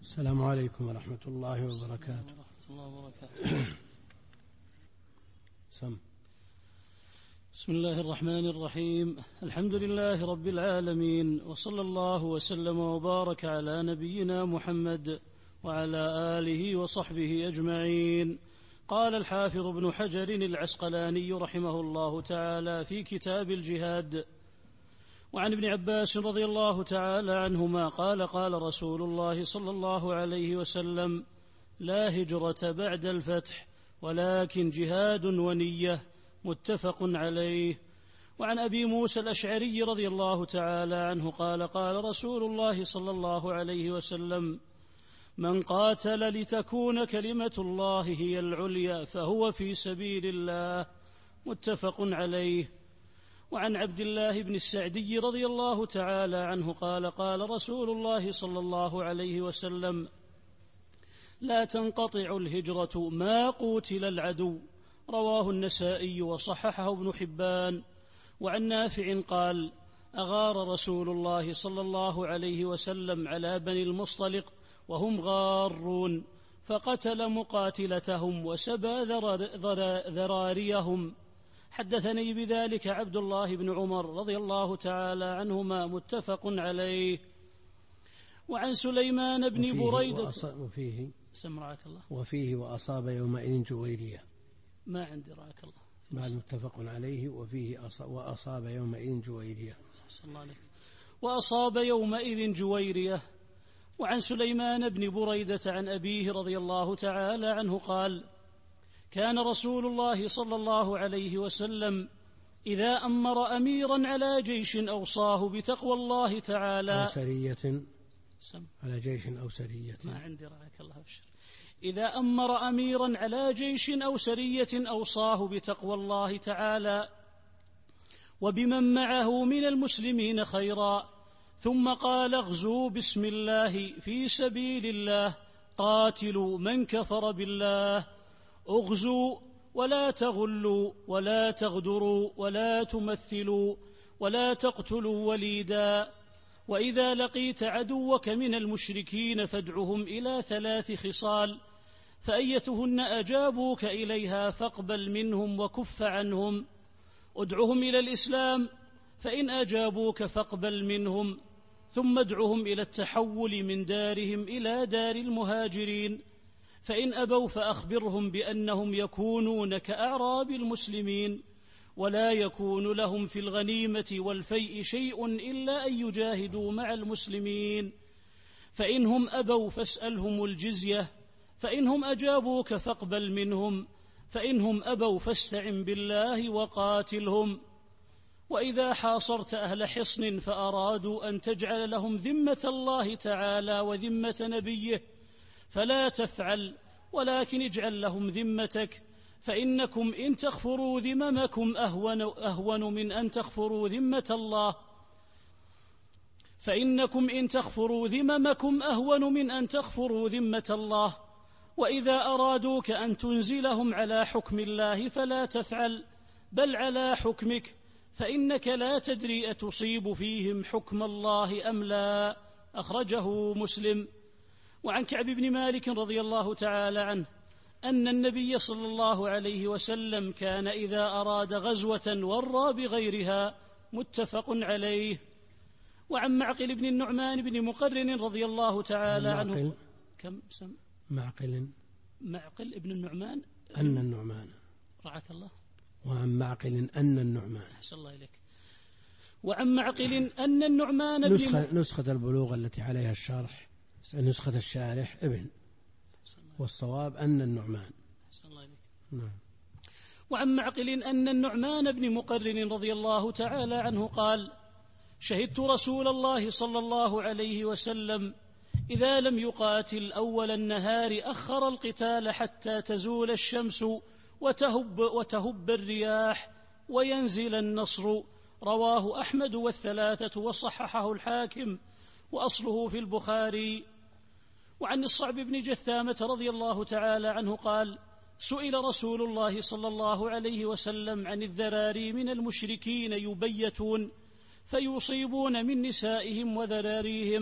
السلام عليكم ورحمة الله وبركاته. بسم الله الرحمن الرحيم. الحمد لله رب العالمين، وصلى الله وسلم وبارك على نبينا محمد وعلى آله وصحبه أجمعين. قال الحافظ ابن حجر العسقلاني رحمه الله تعالى في كتاب الجهاد: وعن ابن عباس رضي الله تعالى عنهما قال: قال رسول الله صلى الله عليه وسلم: لا هجرة بعد الفتح ولكن جهاد ونية. متفق عليه. وعن أبي موسى الأشعري رضي الله تعالى عنه قال: قال رسول الله صلى الله عليه وسلم: من قاتل لتكون كلمة الله هي العليا فهو في سبيل الله. متفق عليه. وعن عبد الله بن السعدي رضي الله تعالى عنه قال: قال رسول الله صلى الله عليه وسلم: لا تنقطع الهجرة ما قوتل العدو. رواه النسائي وصححه ابن حبان. وعن نافع قال: أغار رسول الله صلى الله عليه وسلم على بني المصطلق وهم غارون، فقتل مقاتلتهم وسبى ذراريهم. حدثني بذلك عبد الله بن عمر رضي الله تعالى عنهما. متفق عليه. وعن سليمان بن بريدة وفيه وأصاب يومئذ جويرية. ما عندي رعاك الله. بعد متفق عليه وفيه وأصاب يومئذ جويرية. وأصاب يومئذ جويرية. وعن سليمان بن بريدة عن أبيه رضي الله تعالى عنه قال: كان رسول الله صلى الله عليه وسلم إذا أمر أميرا على جيش أوصاه بتقوى الله تعالى أو سرية على جيش أو سرية. ما عندي رعاك الله أبشر. إذا أمر أميرا على جيش أو سرية أوصاه بتقوى الله تعالى وبمن معه من المسلمين خيرا، ثم قال: اغزوا بسم الله في سبيل الله، قاتلوا من كفر بالله، اغزوا ولا تغلوا ولا تغدروا ولا تمثلوا ولا تقتلوا وليدا. وإذا لقيت عدوك من المشركين فادعهم إلى 3 خصال، فأيتهن أجابوك إليها فاقبل منهم وكف عنهم. ادعهم إلى الإسلام، فإن أجابوك فاقبل منهم، ثم ادعهم إلى التحول من دارهم إلى دار المهاجرين، فإن أبوا فأخبرهم بأنهم يكونون كأعراب المسلمين، ولا يكون لهم في الغنيمة والفيء شيء إلا أن يجاهدوا مع المسلمين. فإنهم أبوا فاسألهم الجزية، فإنهم أجابوك فاقبل منهم، فإنهم أبوا فاستعن بالله وقاتلهم. وإذا حاصرت أهل حصن فأرادوا أن تجعل لهم ذمة الله تعالى وذمة نبيه فلا تفعل، ولكن اجعل لهم ذمتك، فإنكم إن تغفروا ذممكم أهون من أن تغفروا ذمة الله. فإنكم إن تغفروا ذممكم أهون من أن تغفروا ذمة الله. وإذا أرادوك أن تنزلهم على حكم الله فلا تفعل، بل على حكمك، فإنك لا تدري أتصيب فيهم حكم الله أم لا. أخرجه مسلم. وعن كعب بن مالك رضي الله تعالى عنه أن النبي صلى الله عليه وسلم كان إذا أراد غزوة ورى بغيرها. متفق عليه. وعن معقل بن النعمان بن مقرن رضي الله تعالى عنه معقل ابن النعمان أن النعمان رعاك الله. وعن معقل أن النعمان. أحسن الله إليك. وعن معقل أن النعمان نسخة البلوغ التي عليها الشرح نسخة الشارح ابن، والصواب أن النعمان. أحسن الله إليك. نعم. وعن معقل أن النعمان بن مقرن رضي الله تعالى عنه قال: شهدت رسول الله صلى الله عليه وسلم إذا لم يقاتل أول النهار أخر القتال حتى تزول الشمس وتهب الرياح وينزل النصر. رواه أحمد والثلاثة وصححه الحاكم، وأصله في البخاري. وعن الصعب بن جثامة رضي الله تعالى عنه قال: سئل رسول الله صلى الله عليه وسلم عن الذراري من المشركين يبيتون فيصيبون من نسائهم وذراريهم،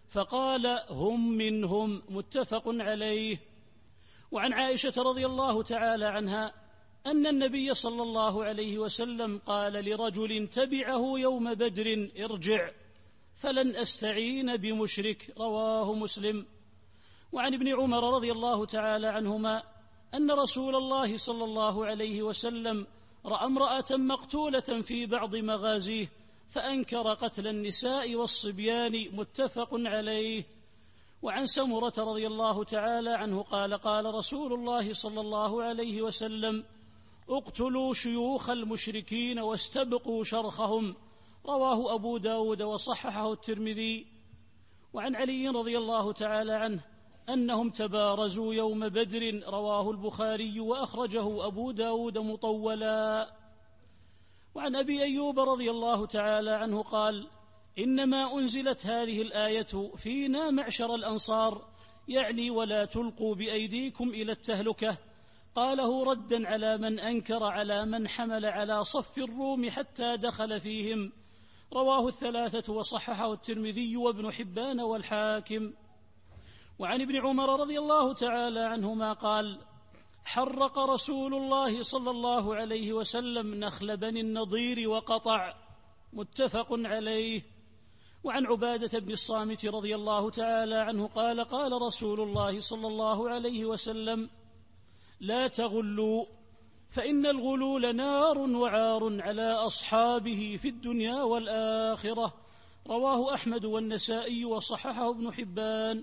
فقال هم منهم، متفق عليه. وعن عائشة رضي الله تعالى عنها أن النبي صلى الله عليه وسلم قال لرجل تبعه يوم بدر: ارجع فلن أستعين بمشرك، رواه مسلم. وعن ابن عمر رضي الله تعالى عنهما أن رسول الله صلى الله عليه وسلم رأى امرأة مقتولة في بعض مغازيه فأنكر قتل النساء والصبيان، متفق عليه. وعن سمرة رضي الله تعالى عنه قال: قال رسول الله صلى الله عليه وسلم: اقتلوا شيوخ المشركين واستبقوا شرخهم، رواه أبو داود وصححه الترمذي. وعن علي رضي الله تعالى عنه أنهم تبارزوا يوم بدر، رواه البخاري وأخرجه أبو داود مطولا. وعن أبي أيوب رضي الله تعالى عنه قال: إنما أنزلت هذه الآية فينا معشر الأنصار، يعني ولا تلقوا بأيديكم إلى التهلكة، قاله ردا على من أنكر على من حمل على صف الروم حتى دخل فيهم، رواه الثلاثة وصححه الترمذي وابن حبان والحاكم. وعن ابن عمر رضي الله تعالى عنهما قال: حرق رسول الله صلى الله عليه وسلم نخل بني النضير وقطع، متفق عليه. وعن عبادة بن الصامت رضي الله تعالى عنه قال: قال رسول الله صلى الله عليه وسلم: لا تغلوا، فإن الغلول نار وعار على أصحابه في الدنيا والآخرة، رواه أحمد والنسائي وصححه ابن حبان.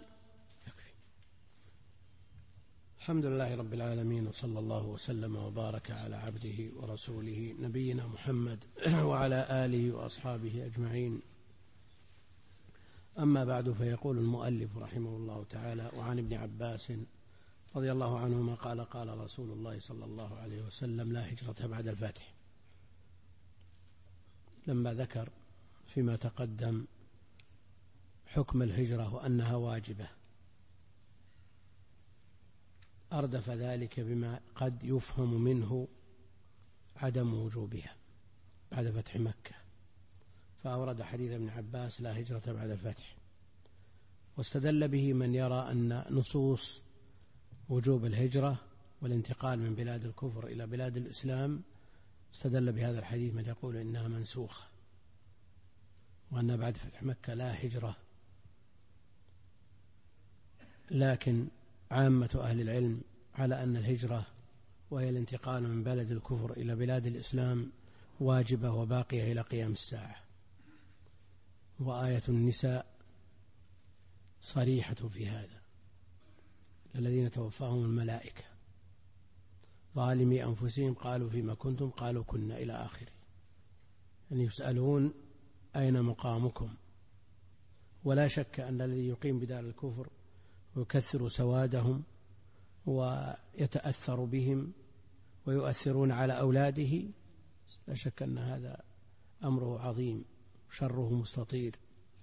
الحمد لله رب العالمين، وصلى الله وسلم وبارك على عبده ورسوله نبينا محمد وعلى آله وأصحابه أجمعين. أما بعد، فيقول المؤلف رحمه الله تعالى: وعن ابن عباس رضي الله عنهما قال: قال رسول الله صلى الله عليه وسلم: لا هجرة بعد الفتح. لما ذكر فيما تقدم حكم الهجرة وأنها واجبة، أردف ذلك بما قد يفهم منه عدم وجوبها بعد فتح مكة، فأورد حديث ابن عباس: لا هجرة بعد الفتح، واستدل به من يرى أن نصوص وجوب الهجرة والانتقال من بلاد الكفر إلى بلاد الإسلام، استدل بهذا الحديث من يقول إنها منسوخة، وأن بعد فتح مكة لا هجرة. لكن عامة أهل العلم على أن الهجرة، وهي الانتقال من بلد الكفر إلى بلاد الإسلام، واجبة وباقية إلى قيام الساعة. وآية النساء صريحة في هذا: الذين توفاهم الملائكة ظالمي أنفسهم قالوا فيما كنتم قالوا كنا، إلى آخره، يعني يسألون أين مقامكم. ولا شك أن الذي يقيم بدار الكفر ويكثر سوادهم ويتأثر بهم ويؤثرون على أولاده، لا شك أن هذا أمره عظيم شره مستطير.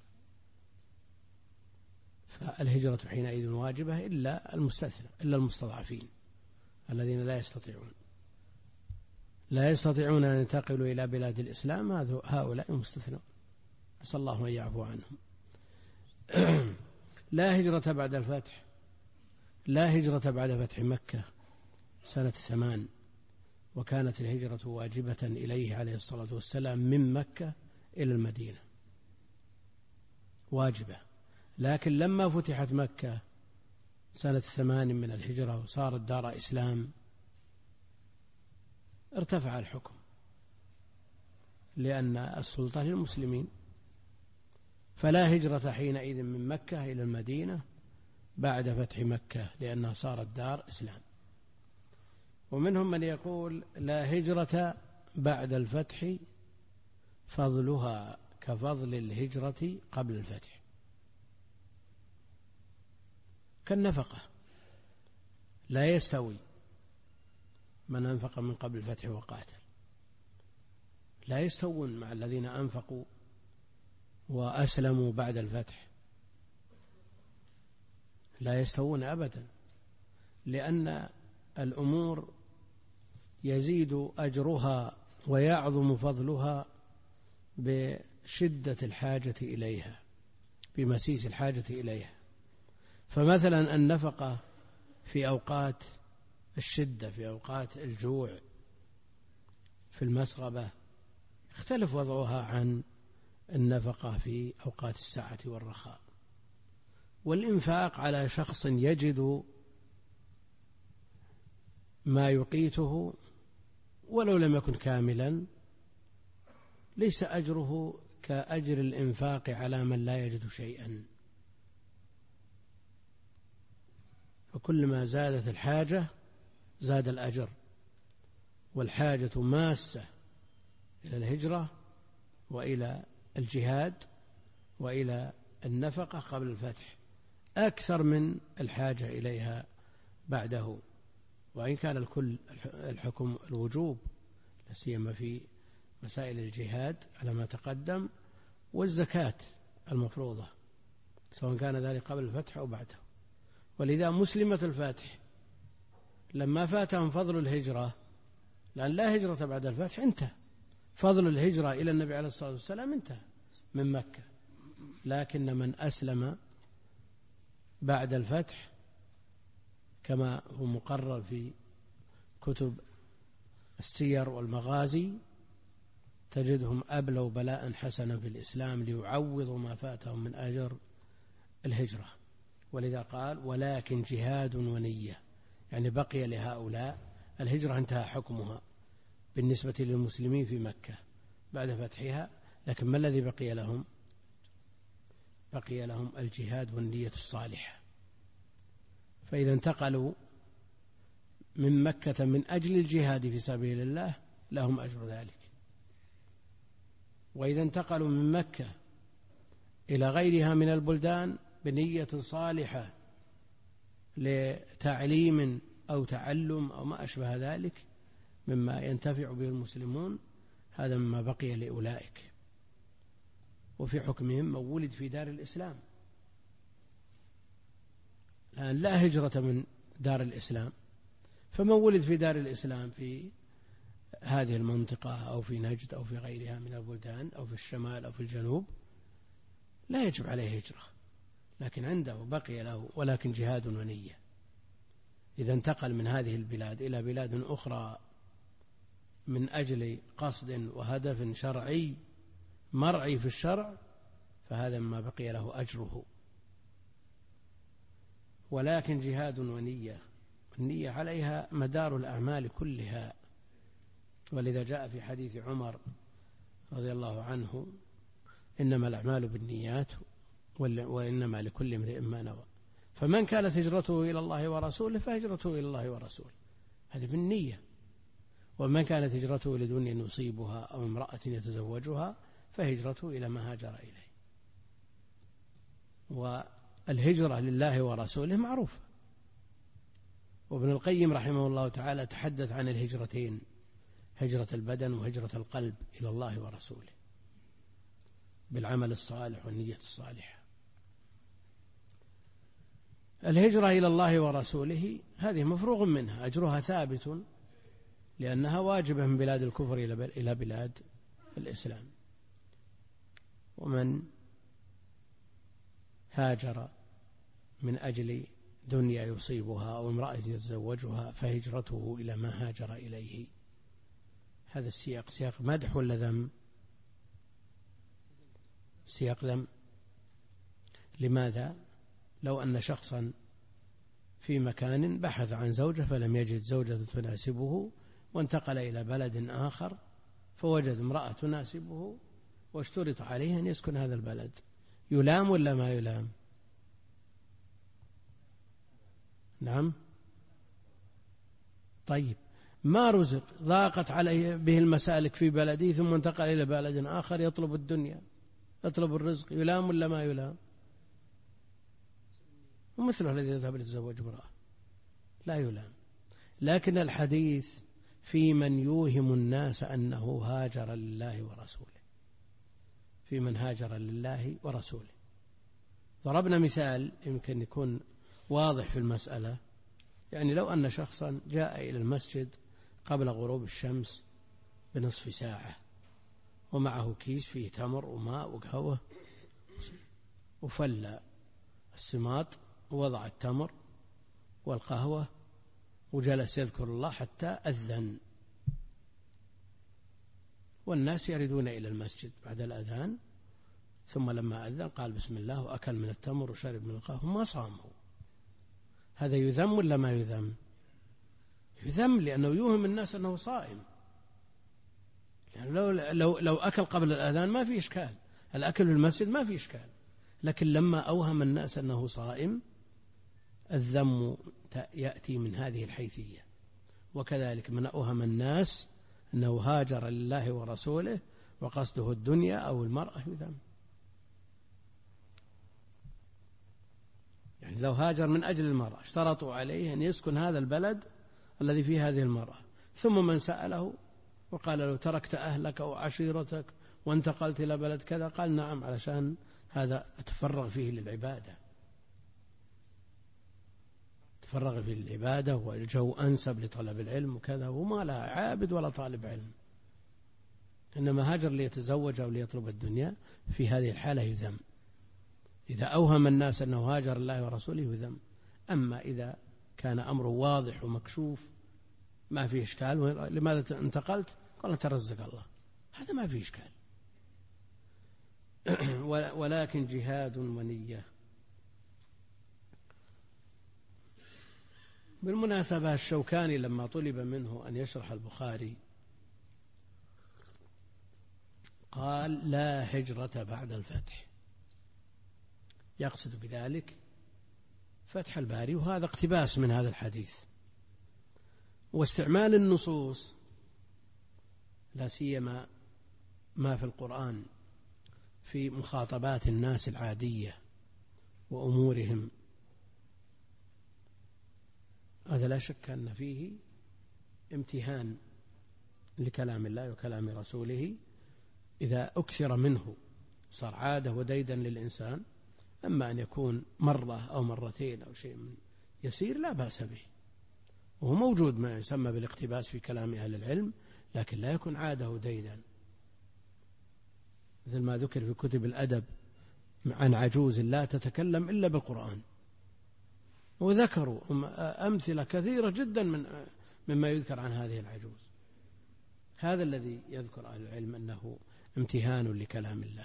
فالهجرة حينئذ واجبة إلا المستثنى، إلا المستضعفين الذين لا يستطيعون أن ينتقلوا إلى بلاد الإسلام، هؤلاء مستثنون، أسأل الله أن يعفو عنهم. لا هجرة بعد الفتح، لا هجرة بعد فتح مكة سنة 8، وكانت الهجرة واجبة إليه عليه الصلاة والسلام من مكة إلى المدينة، واجبة. لكن لما فتحت مكة سنة 8 من الهجرة وصارت دار إسلام، ارتفع الحكم، لأن السلطة للمسلمين، فلا هجرة حينئذ من مكة إلى المدينة بعد فتح مكة، لأنها صارت دار إسلام. ومنهم من يقول لا هجرة بعد الفتح، فضلها كفضل الهجرة قبل الفتح، كالنفقة، لا يستوي من أنفق من قبل الفتح وقاتل، لا يستوون مع الذين أنفقوا وأسلموا بعد الفتح، لا يستوون أبدا، لأن الأمور يزيد أجرها ويعظم فضلها بشدة الحاجة إليها. بمسيس الحاجة إليها. فمثلا النفقة في أوقات الشدة، في أوقات الجوع، في المسغبة، يختلف وضعها عن النفقة في أوقات السعة والرخاء. والإنفاق على شخص يجد ما يقيته ولو لم يكن كاملا ليس أجره كأجر الإنفاق على من لا يجد شيئا. فكلما زادت الحاجة زاد الأجر، والحاجة ماسة إلى الهجرة وإلى الجهاد وإلى النفقة قبل الفتح أكثر من الحاجة إليها بعده، وإن كان الكل الحكم الوجوب، لا سيما في مسائل الجهاد على ما تقدم، والزكاة المفروضة سواء كان ذلك قبل الفتح أو بعده. ولذا مسلمة الفاتح لما فاتهم فضل الهجرة، لأن لا هجرة بعد الفتح، انتهى فضل الهجرة إلى النبي عليه الصلاة والسلام، انتهى من مكة. لكن من أسلم بعد الفتح كما هو مقرر في كتب السير والمغازي تجدهم أبلوا بلاء حسنا في الإسلام ليعوضوا ما فاتهم من أجر الهجرة. ولذا قال ولكن جهاد ونية، يعني بقي لهؤلاء الهجرة انتهى حكمها بالنسبة للمسلمين في مكة بعد فتحها، لكن ما الذي بقي لهم؟ بقي لهم الجهاد والنية الصالحة. فإذا انتقلوا من مكة من أجل الجهاد في سبيل الله لهم أجر ذلك، وإذا انتقلوا من مكة إلى غيرها من البلدان بنية صالحة لتعليم أو تعلم أو ما أشبه ذلك مما ينتفع به المسلمون، هذا مما بقي لأولئك. وفي حكمهم من ولد في دار الإسلام، الآن لا هجرة من دار الإسلام، فمن ولد في دار الإسلام في هذه المنطقة أو في نجد أو في غيرها من البلدان أو في الشمال أو في الجنوب لا يجب عليه هجرة، لكن عنده بقي له ولكن جهاد ونية. إذا انتقل من هذه البلاد إلى بلاد أخرى من أجل قصد وهدف شرعي مرعي في الشرع فهذا ما بقي له أجره. ولكن جهاد ونية، النية عليها مدار الأعمال كلها. ولذا جاء في حديث عمر رضي الله عنه إنما الأعمال بالنيات وإنما لكل امرئ ما نوى، فمن كانت هجرته إلى الله ورسوله فهجرته إلى الله ورسوله، هذه بالنية. ومن كانت هجرته لدنيا يصيبها أو امرأة يتزوجها فهجرته إلى ما هاجر إليه. والهجرة لله ورسوله معروفة، وابن القيم رحمه الله تعالى تحدث عن الهجرتين، هجرة البدن وهجرة القلب إلى الله ورسوله بالعمل الصالح والنية الصالحة. الهجرة إلى الله ورسوله هذه مفروغ منها، أجرها ثابت لأنها واجبة من بلاد الكفر إلى بلاد الإسلام. ومن هاجر من أجل دنيا يصيبها أو امرأة يتزوجها فهجرته إلى ما هاجر إليه. هذا السياق سياق مدح ولا ذم؟ سياق ذم. لماذا؟ لو أن شخصا في مكان بحث عن زوجة فلم يجد زوجة تناسبه وانتقل إلى بلد آخر فوجد امرأة تناسبه واشترط عليه أن يسكن هذا البلد، يلام ولا ما يلام؟ نعم. طيب ما رزق، ضاقت عليه به المسالك في بلده ثم انتقل إلى بلد آخر يطلب الدنيا يطلب الرزق، يلام ولا ما يلام؟ ومثله الذي يذهب ليتزوج امرأة لا يلام. لكن الحديث في من يوهم الناس أنه هاجر لله ورسوله، في من هاجر لله ورسوله. ضربنا مثال يمكن يكون واضح في المسألة، يعني لو أن شخصا جاء إلى المسجد قبل غروب الشمس بنصف ساعة ومعه كيس فيه تمر وماء وقهوة وفل السماط ووضع التمر والقهوة وجلس يذكر الله حتى أذن، والناس يردون إلى المسجد بعد الأذان، ثم لما أذن قال بسم الله وأكل من التمر وشرب من القهوة، ما صاموا. هذا يذم ولا ما يذم؟ يذم، لأنه يوهم الناس أنه صائم. يعني لو أكل قبل الأذان ما في إشكال، الأكل في المسجد ما في إشكال، لكن لما أوهم الناس أنه صائم الذم يأتي من هذه الحيثية. وكذلك من أوهم الناس أنه هاجر لله ورسوله وقصده الدنيا أو المرأة يذم. يعني لو هاجر من أجل المرأة اشترطوا عليه أن يسكن هذا البلد الذي فيه هذه المرأة، ثم من سأله وقال له تركت أهلك وعشيرتك وانتقلت إلى بلد كذا، قال نعم علشان هذا أتفرغ فيه للعبادة، تفرغ فيه للعبادة والجو أنسب لطلب العلم وكذا، وما لا عابد ولا طالب علم، إنما هاجر ليتزوج أو ليطلب الدنيا، في هذه الحالة يذم. إذا أوهم الناس أنه هاجر الله ورسوله يذم. أما إذا كان أمره واضح ومكشوف ما فيه إشكال، لماذا انتقلت؟ قال ترزق الله، هذا ما فيه إشكال. ولكن جهاد ونية. بالمناسبة الشوكاني لما طلب منه أن يشرح البخاري قال لا هجرة بعد الفتح، يقصد بذلك فتح الباري، وهذا اقتباس من هذا الحديث. واستعمال النصوص لا سيما ما في القرآن في مخاطبات الناس العادية وأمورهم، هذا لا شك أن فيه امتهان لكلام الله وكلام رسوله. إذا أكثر منه صار عادة وديدا للإنسان. أما أن يكون مرة أو مرتين أو شيء من يسير لا بأس به، وهو موجود ما يسمى بالاقتباس في كلام أهل العلم، لكن لا يكون عادة وديدا، مثل ما ذكر في كتب الأدب عن عجوز لا تتكلم إلا بالقرآن، وذكروا أمثلة كثيرة جدا مما يذكر عن هذه العجوز. هذا الذي يذكر أهل العلم أنه امتهان لكلام الله.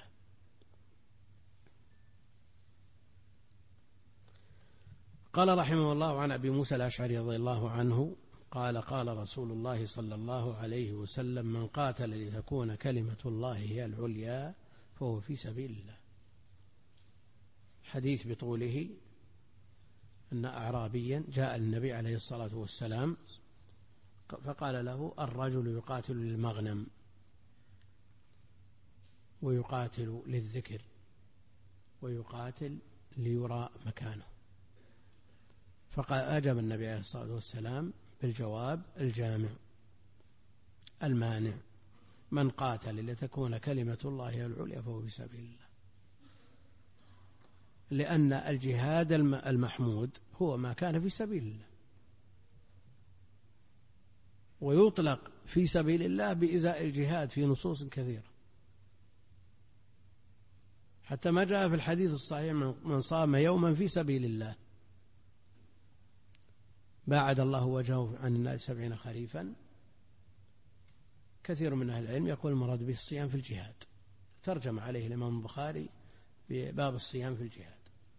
قال رحمه الله عن أبي موسى الأشعري رضي الله عنه قال قال رسول الله صلى الله عليه وسلم من قاتل لتكون كلمة الله هي العليا فهو في سبيل الله. حديث بطوله أن أعرابيا جاء النبي عليه الصلاة والسلام فقال له الرجل يقاتل للمغنم ويقاتل للذكر ويقاتل ليرى مكانه، فقال أجاب النبي عليه الصلاة والسلام بالجواب الجامع المانع: من قاتل لتكون كلمة الله هي العليا فهو في سبيل الله. لأن الجهاد المحمود هو ما كان في سبيل الله، ويطلق في سبيل الله بإزاء الجهاد في نصوص كثيرة، حتى ما جاء في الحديث الصحيح من صام يوما في سبيل الله باعد الله وجهه عن النار 70 خريفا. كثير من أهل العلم يقول المراد به الصيام في الجهاد، ترجم عليه الإمام البخاري بباب الصيام في الجهاد،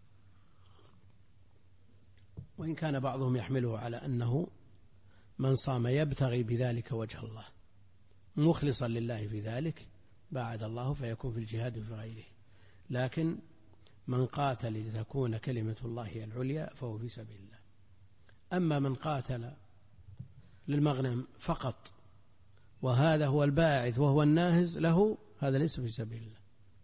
وإن كان بعضهم يحمله على أنه من صام يبتغي بذلك وجه الله مخلصا لله في ذلك باعد الله فيكون في الجهاد وفي غيره. لكن من قاتل لتكون كلمة الله هي العليا فهو في سبيل الله. أما من قاتل للمغنم فقط وهذا هو الباعث وهو الناهز له، هذا ليس في سبيل الله.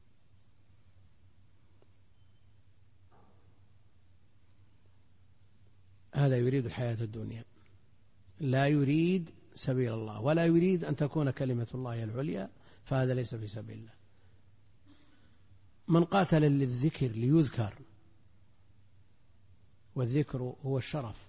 هذا يريد الحياة الدنيا، لا يريد سبيل الله ولا يريد أن تكون كلمة الله العليا، فهذا ليس في سبيل الله. من قاتل للذكر ليذكر، والذكر هو الشرف،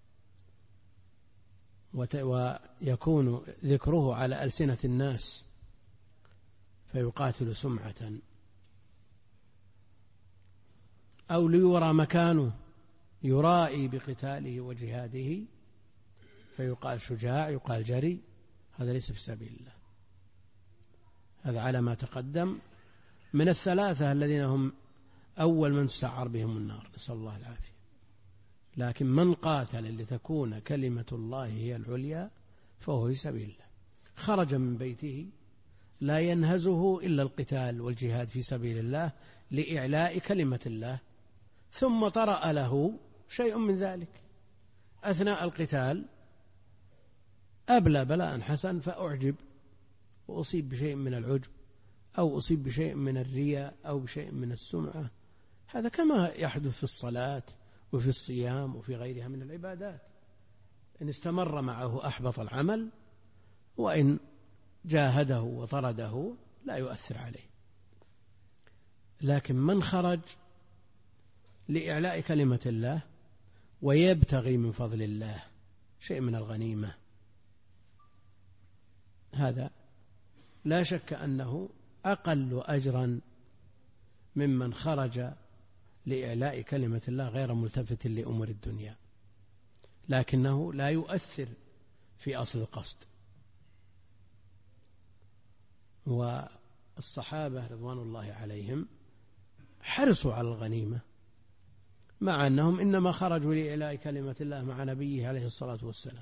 ويكون ذكره على ألسنة الناس فيقاتل سمعة، أو ليرى مكانه يرائي بقتاله وجهاده فيقال شجاع، يقال جري، هذا ليس في سبيل الله. هذا على ما تقدم من الثلاثة الذين هم أول من تسعر بهم النار، نسأل الله العافية. لكن من قاتل لتكون كلمة الله هي العليا فهو في سبيل الله، خرج من بيته لا ينهزه إلا القتال والجهاد في سبيل الله لإعلاء كلمة الله، ثم طرأ له شيء من ذلك أثناء القتال، أبلى بلاء حسن فأعجب وأصيب بشيء من العجب أو أصيب بشيء من الرياء أو بشيء من السمعة. هذا كما يحدث في الصلاة وفي الصيام وفي غيرها من العبادات، إن استمر معه أحبط العمل، وإن جاهده وطرده لا يؤثر عليه. لكن من خرج لإعلاء كلمة الله ويبتغي من فضل الله شيء من الغنيمة، هذا لا شك أنه أقل أجرا ممن خرج لإعلاء كلمة الله غير ملتفت لأمور الدنيا، لكنه لا يؤثر في أصل القصد. والصحابة رضوان الله عليهم حرصوا على الغنيمة، مع أنهم إنما خرجوا لإعلاء كلمة الله مع نبيه عليه الصلاة والسلام.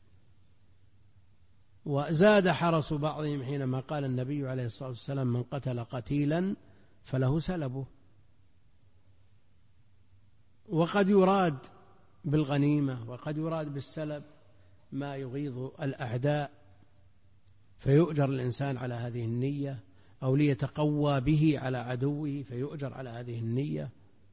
وزاد حرص بعضهم حينما قال النبي عليه الصلاة والسلام: من قتل قتيلا فله سلبه. وقد يراد بالغنيمة وقد يراد بالسلب ما يغيظ الأعداء، فيؤجر الإنسان على هذه النية، أو ليتقوى به على عدوه فيؤجر على هذه النية.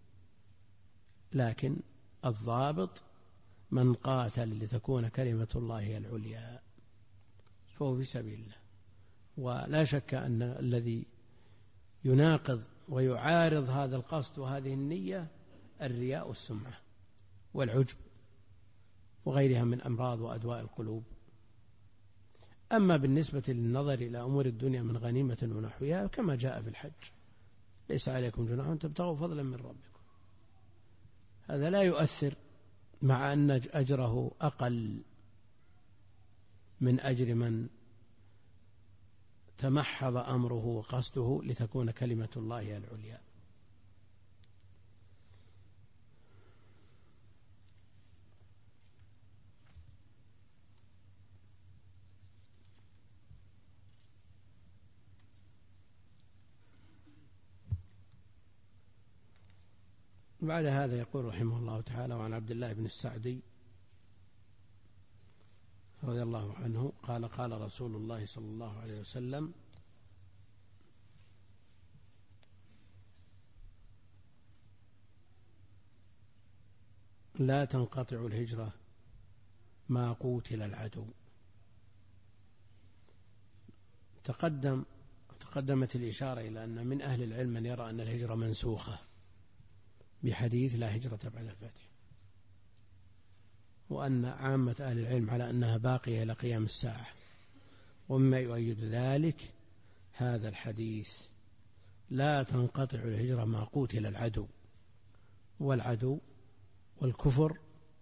لكن الضابط من قاتل لتكون كلمة الله هي العليا فهو في سبيل الله. ولا شك أن الذي يناقض ويعارض هذا القصد وهذه النية الرياء والسمعة والعجب وغيرها من أمراض وأدواء القلوب. أما بالنسبة للنظر إلى أمور الدنيا من غنيمة ونحوها كما جاء في الحج: ليس عليكم جناح أن تبتغوا فضلا من ربكم، هذا لا يؤثر، مع أن أجره أقل من أجر من تمحض أمره وقصده لتكون كلمة الله هي العليا. بعد هذا يقول رحمه الله تعالى: وعن عبد الله بن السعدي رضي الله عنه قال: قال رسول الله صلى الله عليه وسلم: لا تنقطع الهجرة ما قوتل العدو. تقدمت الإشارة إلى أن من أهل العلم من يرى أن الهجرة منسوخة بحديث لا هجرة بعد الفتح، وأن عامة أهل العلم على أنها باقية إلى قيام الساعة. ومما يؤيد ذلك هذا الحديث: لا تنقطع الهجرة ما قوتل العدو. والعدو والكفر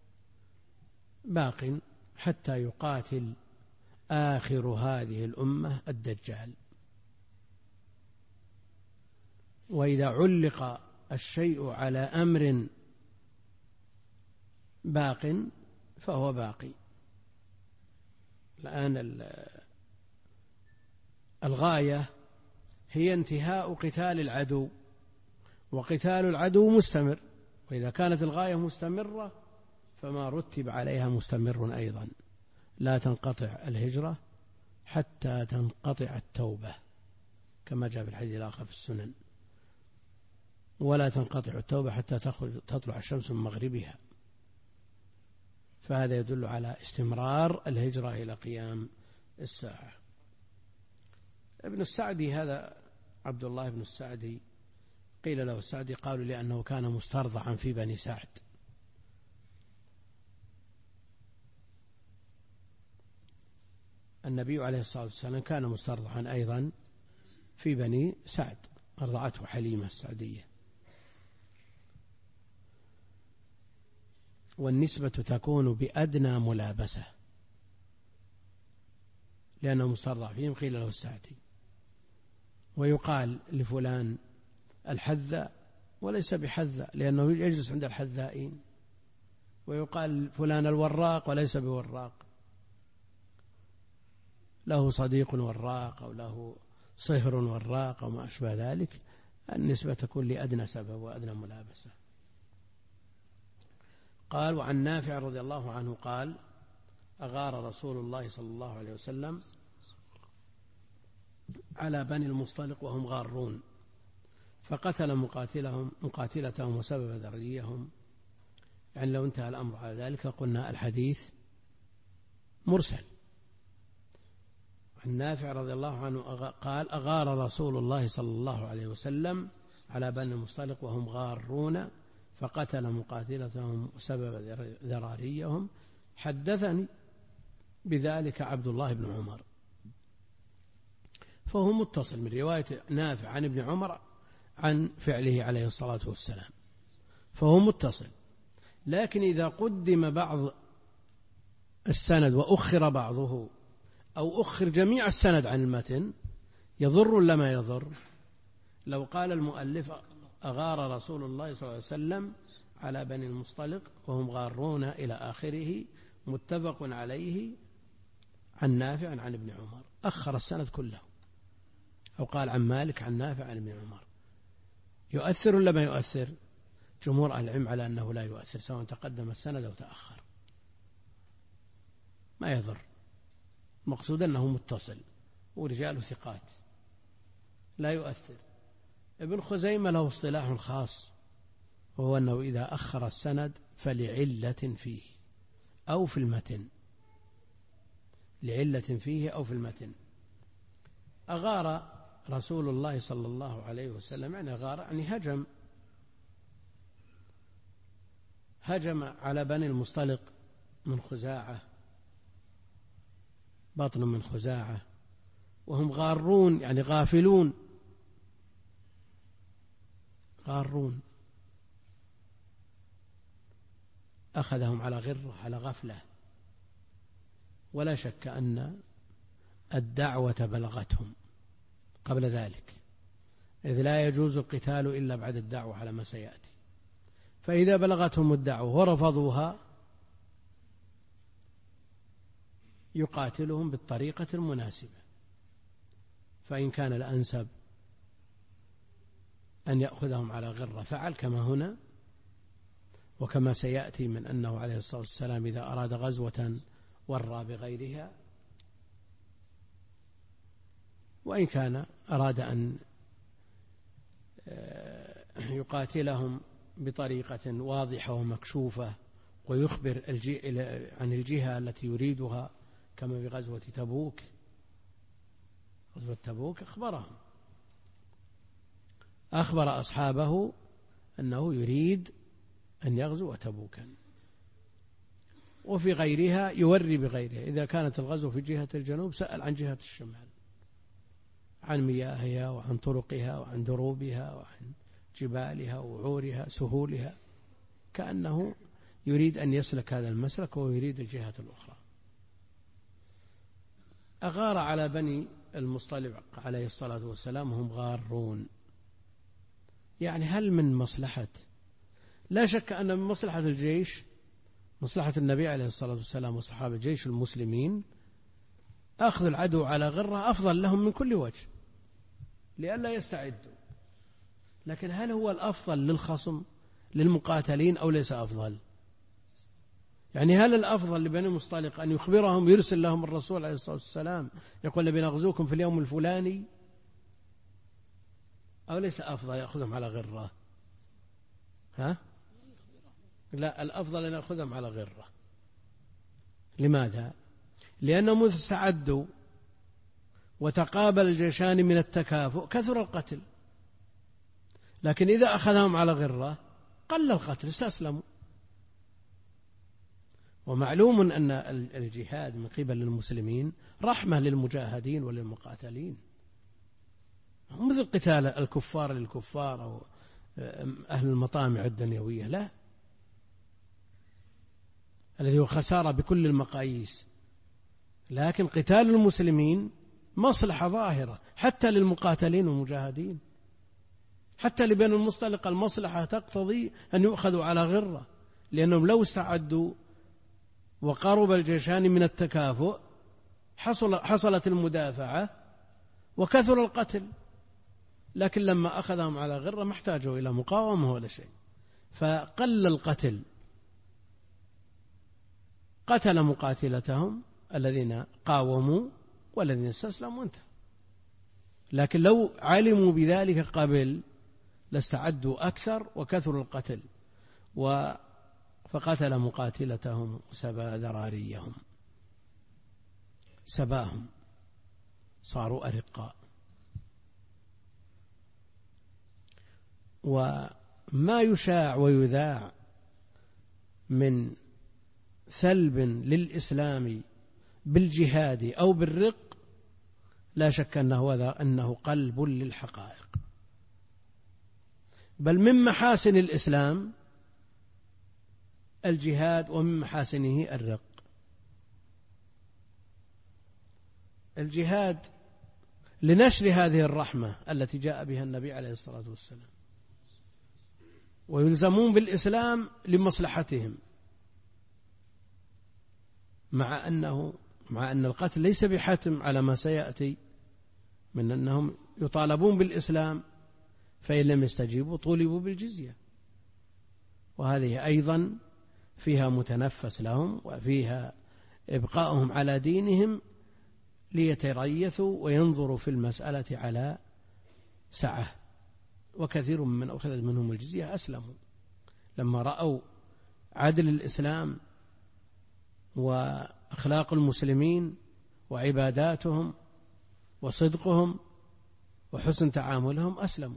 باق حتى يقاتل آخر هذه الأمة الدجال. وإذا علق الشيء على أمر باق فهو باقي. الآن الغاية هي انتهاء قتال العدو، وقتال العدو مستمر، وإذا كانت الغاية مستمرة فما رتب عليها مستمر أيضا. لا تنقطع الهجرة حتى تنقطع التوبة، كما جاء في الحديث الآخر في السنن: ولا تنقطع التوبة حتى تطلع الشمس من مغربها. فهذا يدل على استمرار الهجرة إلى قيام الساعة. ابن السعدي هذا عبد الله بن السعدي، قيل له السعدي قالوا لأنه كان مسترضعا في بني سعد. النبي عليه الصلاة والسلام كان مسترضعا أيضا في بني سعد، أرضعته حليمة السعدية. والنسبة تكون بأدنى ملابسة، لأنه مسترضع فيهم قيل له السعدي. ويقال لفلان الحذاء وليس بحذاء لأنه يجلس عند الحذائين، ويقال فلان الوراق وليس بوراق، له صديق وراق أو له صهر وراق أو ما أشبه ذلك. النسبة تكون لأدنى سبب وأدنى ملابسة. قال: وعن نافع رضي الله عنه قال: أغار رسول الله صلى الله عليه وسلم على بني المصطلق وهم غارون، فقتل مقاتلتهم وسبب ذريهم. يعني لو انتهى الأمر على ذلك لقلنا الحديث مرسل. عن نافع رضي الله عنه قال: أغار رسول الله صلى الله عليه وسلم على بني المصطلق وهم غارون، فقتل مقاتلتهم وسبب ذراريهم. حدثني بذلك عبد الله بن عمر. فهو متصل من رواية نافع عن ابن عمر عن فعله عليه الصلاة والسلام، فهو متصل. لكن إذا قدم بعض السند وأخر بعضه أو أخر جميع السند عن المتن يضر ولا ما يضر؟ لو قال المؤلف: أغار رسول الله صلى الله عليه وسلم على بني المصطلق وهم غارون إلى آخره، متفق عليه عن نافع عن ابن عمر، أخر السند كله. أو قال عن مالك عن نافع عن ابن عمر، يؤثر ولا ما يؤثر؟ جمهور أهل العلم على أنه لا يؤثر، سواء تقدم السند أو تأخر، ما يضر. مقصود أنه متصل ورجال ثقات، لا يؤثر. ابن خزيمة له اصطلاح خاص، وهو أنه إذا أخر السند فلعلة فيه أو في المتن، لعلة فيه أو في المتن. أغار رسول الله صلى الله عليه وسلم، يعني أغار يعني هجم على بني المصطلق من خزاعة، بطن من خزاعة، وهم غارون يعني غافلون، غارون، أخذهم على غرة على غفلة. ولا شك أن الدعوة بلغتهم قبل ذلك، إذ لا يجوز القتال إلا بعد الدعوة على ما سيأتي. فإذا بلغتهم الدعوة ورفضوها يقاتلهم بالطريقة المناسبة، فإن كان الأنسب أن يأخذهم على غرة فعل كما هنا، وكما سيأتي من أنه عليه الصلاة والسلام إذا أراد غزوة ورى بغيرها. وإن كان أراد أن يقاتلهم بطريقة واضحة ومكشوفة ويخبر عن الجهة التي يريدها، كما في غزوة تبوك. غزوة تبوك أخبر أصحابه أنه يريد أن يغزو تبوكا، وفي غيرها يوري بغيرها. إذا كانت الغزو في جهة الجنوب سأل عن جهة الشمال، عن مياهها وعن طرقها وعن دروبها وعن جبالها ووعورها سهولها، كأنه يريد أن يسلك هذا المسلك ويريد الجهة الأخرى. أغار على بني المصطلق عليه الصلاة والسلام هم غارون، يعني هل من مصلحة؟ لا شك أن من مصلحة الجيش، مصلحة النبي عليه الصلاة والسلام وصحابة جيش المسلمين، أخذ العدو على غرة أفضل لهم من كل وجه لئلا يستعدوا. لكن هل هو الأفضل للخصم للمقاتلين أو ليس أفضل؟ يعني هل الأفضل لبني المصطلق أن يخبرهم يرسل لهم الرسول عليه الصلاة والسلام يقول بنغزوكم في اليوم الفلاني، أو ليس أفضل يأخذهم على غرة؟ لا، الأفضل أن يأخذهم على غرة. لماذا؟ لأنهم إذا استعدوا وتقابل الجيشان من التكافؤ كثر القتل، لكن إذا أخذهم على غرة قل القتل، استسلموا. ومعلوم أن الجهاد من قبل المسلمين رحمة للمجاهدين وللمقاتلين، مثل قتال الكفار للكفار أو أهل المطامع الدنيوية، لا، الذي هو خسارة بكل المقاييس، لكن قتال المسلمين مصلحة ظاهرة حتى للمقاتلين والمجاهدين، حتى لبني المصطلق المصلحة تقتضي أن يؤخذوا على غرة، لأنهم لو استعدوا وقرب الجيشان من التكافؤ حصلت المدافعة وكثر القتل، لكن لما أخذهم على غرة ما احتاجوا إلى مقاومة ولا شيء، فقل القتل، قتل مقاتلتهم الذين قاوموا والذين استسلموا انتهى. لكن لو علموا بذلك قبل لاستعدوا أكثر وكثروا القتل، فقتل مقاتلتهم وسبى ذراريهم، سباهم، صاروا أرقاء. وما يشاع ويذاع من ثلب للإسلام بالجهاد أو بالرق لا شك أنه قلب للحقائق، بل من محاسن الإسلام الجهاد ومن محاسنه الرق. الجهاد لنشر هذه الرحمة التي جاء بها النبي عليه الصلاة والسلام، ويلزمون بالإسلام لمصلحتهم، مع أن القتل ليس بحتم على ما سيأتي من أنهم يطالبون بالإسلام، فإن لم يستجيبوا طولبوا بالجزية، وهذه أيضا فيها متنفس لهم وفيها إبقاءهم على دينهم ليتريثوا وينظروا في المسألة على سعة. وكثير من أخذت منهم الجزية أسلموا لما رأوا عدل الإسلام وأخلاق المسلمين وعباداتهم وصدقهم وحسن تعاملهم أسلموا.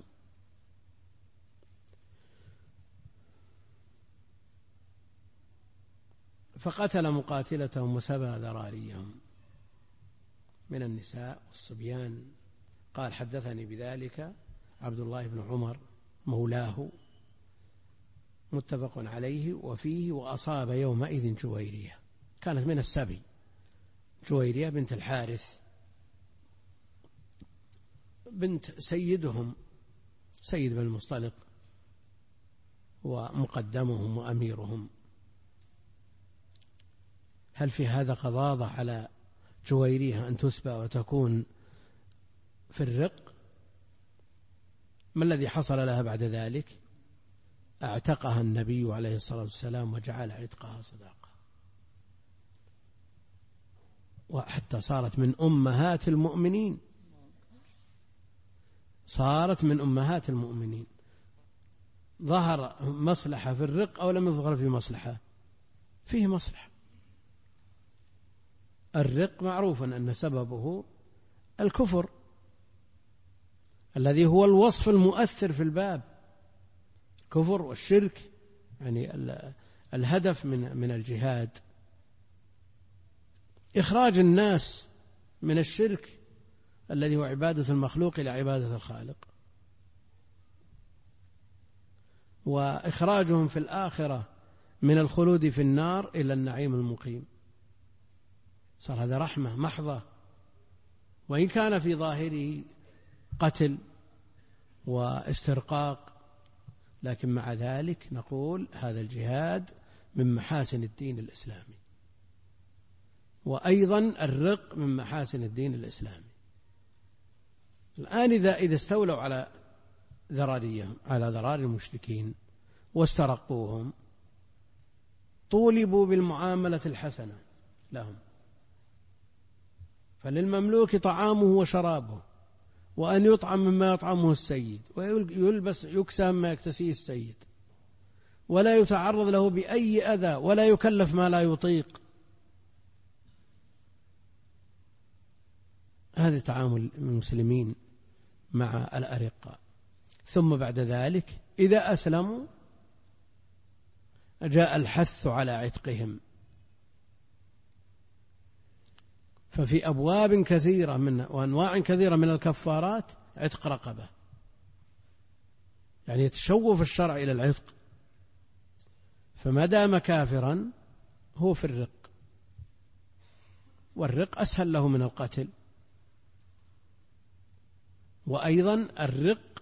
فقتل مقاتلتهم وسبى ذراريهم من النساء والصبيان. قال حدثني بذلك عبد الله بن عمر مولاه، متفق عليه. وفيه وأصاب يومئذ جويرية، كانت من السبي، جويرية بنت الحارث بنت سيدهم سيد بن المصطلق ومقدمهم وأميرهم. هل في هذا قضاضة على جويرية أن تسبى وتكون في الرق؟ ما الذي حصل لها بعد ذلك؟ اعتقها النبي عليه الصلاة والسلام وجعل عتقها صداقة، وحتى صارت من أمهات المؤمنين، صارت من أمهات المؤمنين. ظهر مصلحة في الرق أو لم يظهر في مصلحة؟ فيه مصلحة. الرق معروفا أن سببه الكفر الذي هو الوصف المؤثر في الباب، الكفر والشرك، يعني الهدف من الجهاد إخراج الناس من الشرك الذي هو عبادة المخلوق إلى عبادة الخالق، وإخراجهم في الآخرة من الخلود في النار إلى النعيم المقيم. صار هذا رحمة محضة، وإن كان في ظاهره قتل واسترقاق، لكن مع ذلك نقول هذا الجهاد من محاسن الدين الإسلامي، وأيضا الرق من محاسن الدين الإسلامي. الآن إذا استولوا على ذراريهم، على ذراري المشركين واسترقوهم، طولبوا بالمعاملة الحسنة لهم، فللمملوك طعامه وشرابه، وأن يطعم مما يطعمه السيد، ويلبس يكسى مما يكتسيه السيد، ولا يتعرض له بأي أذى، ولا يكلف ما لا يطيق. هذا تعامل المسلمين مع الأرقاء. ثم بعد ذلك إذا أسلموا جاء الحث على عتقهم، ففي أبواب كثيرة وأنواع كثيرة من الكفارات عتق رقبة، يعني يتشوف الشرع إلى العتق، فما دام كافرا هو في الرق، والرق أسهل له من القتل. وأيضا الرق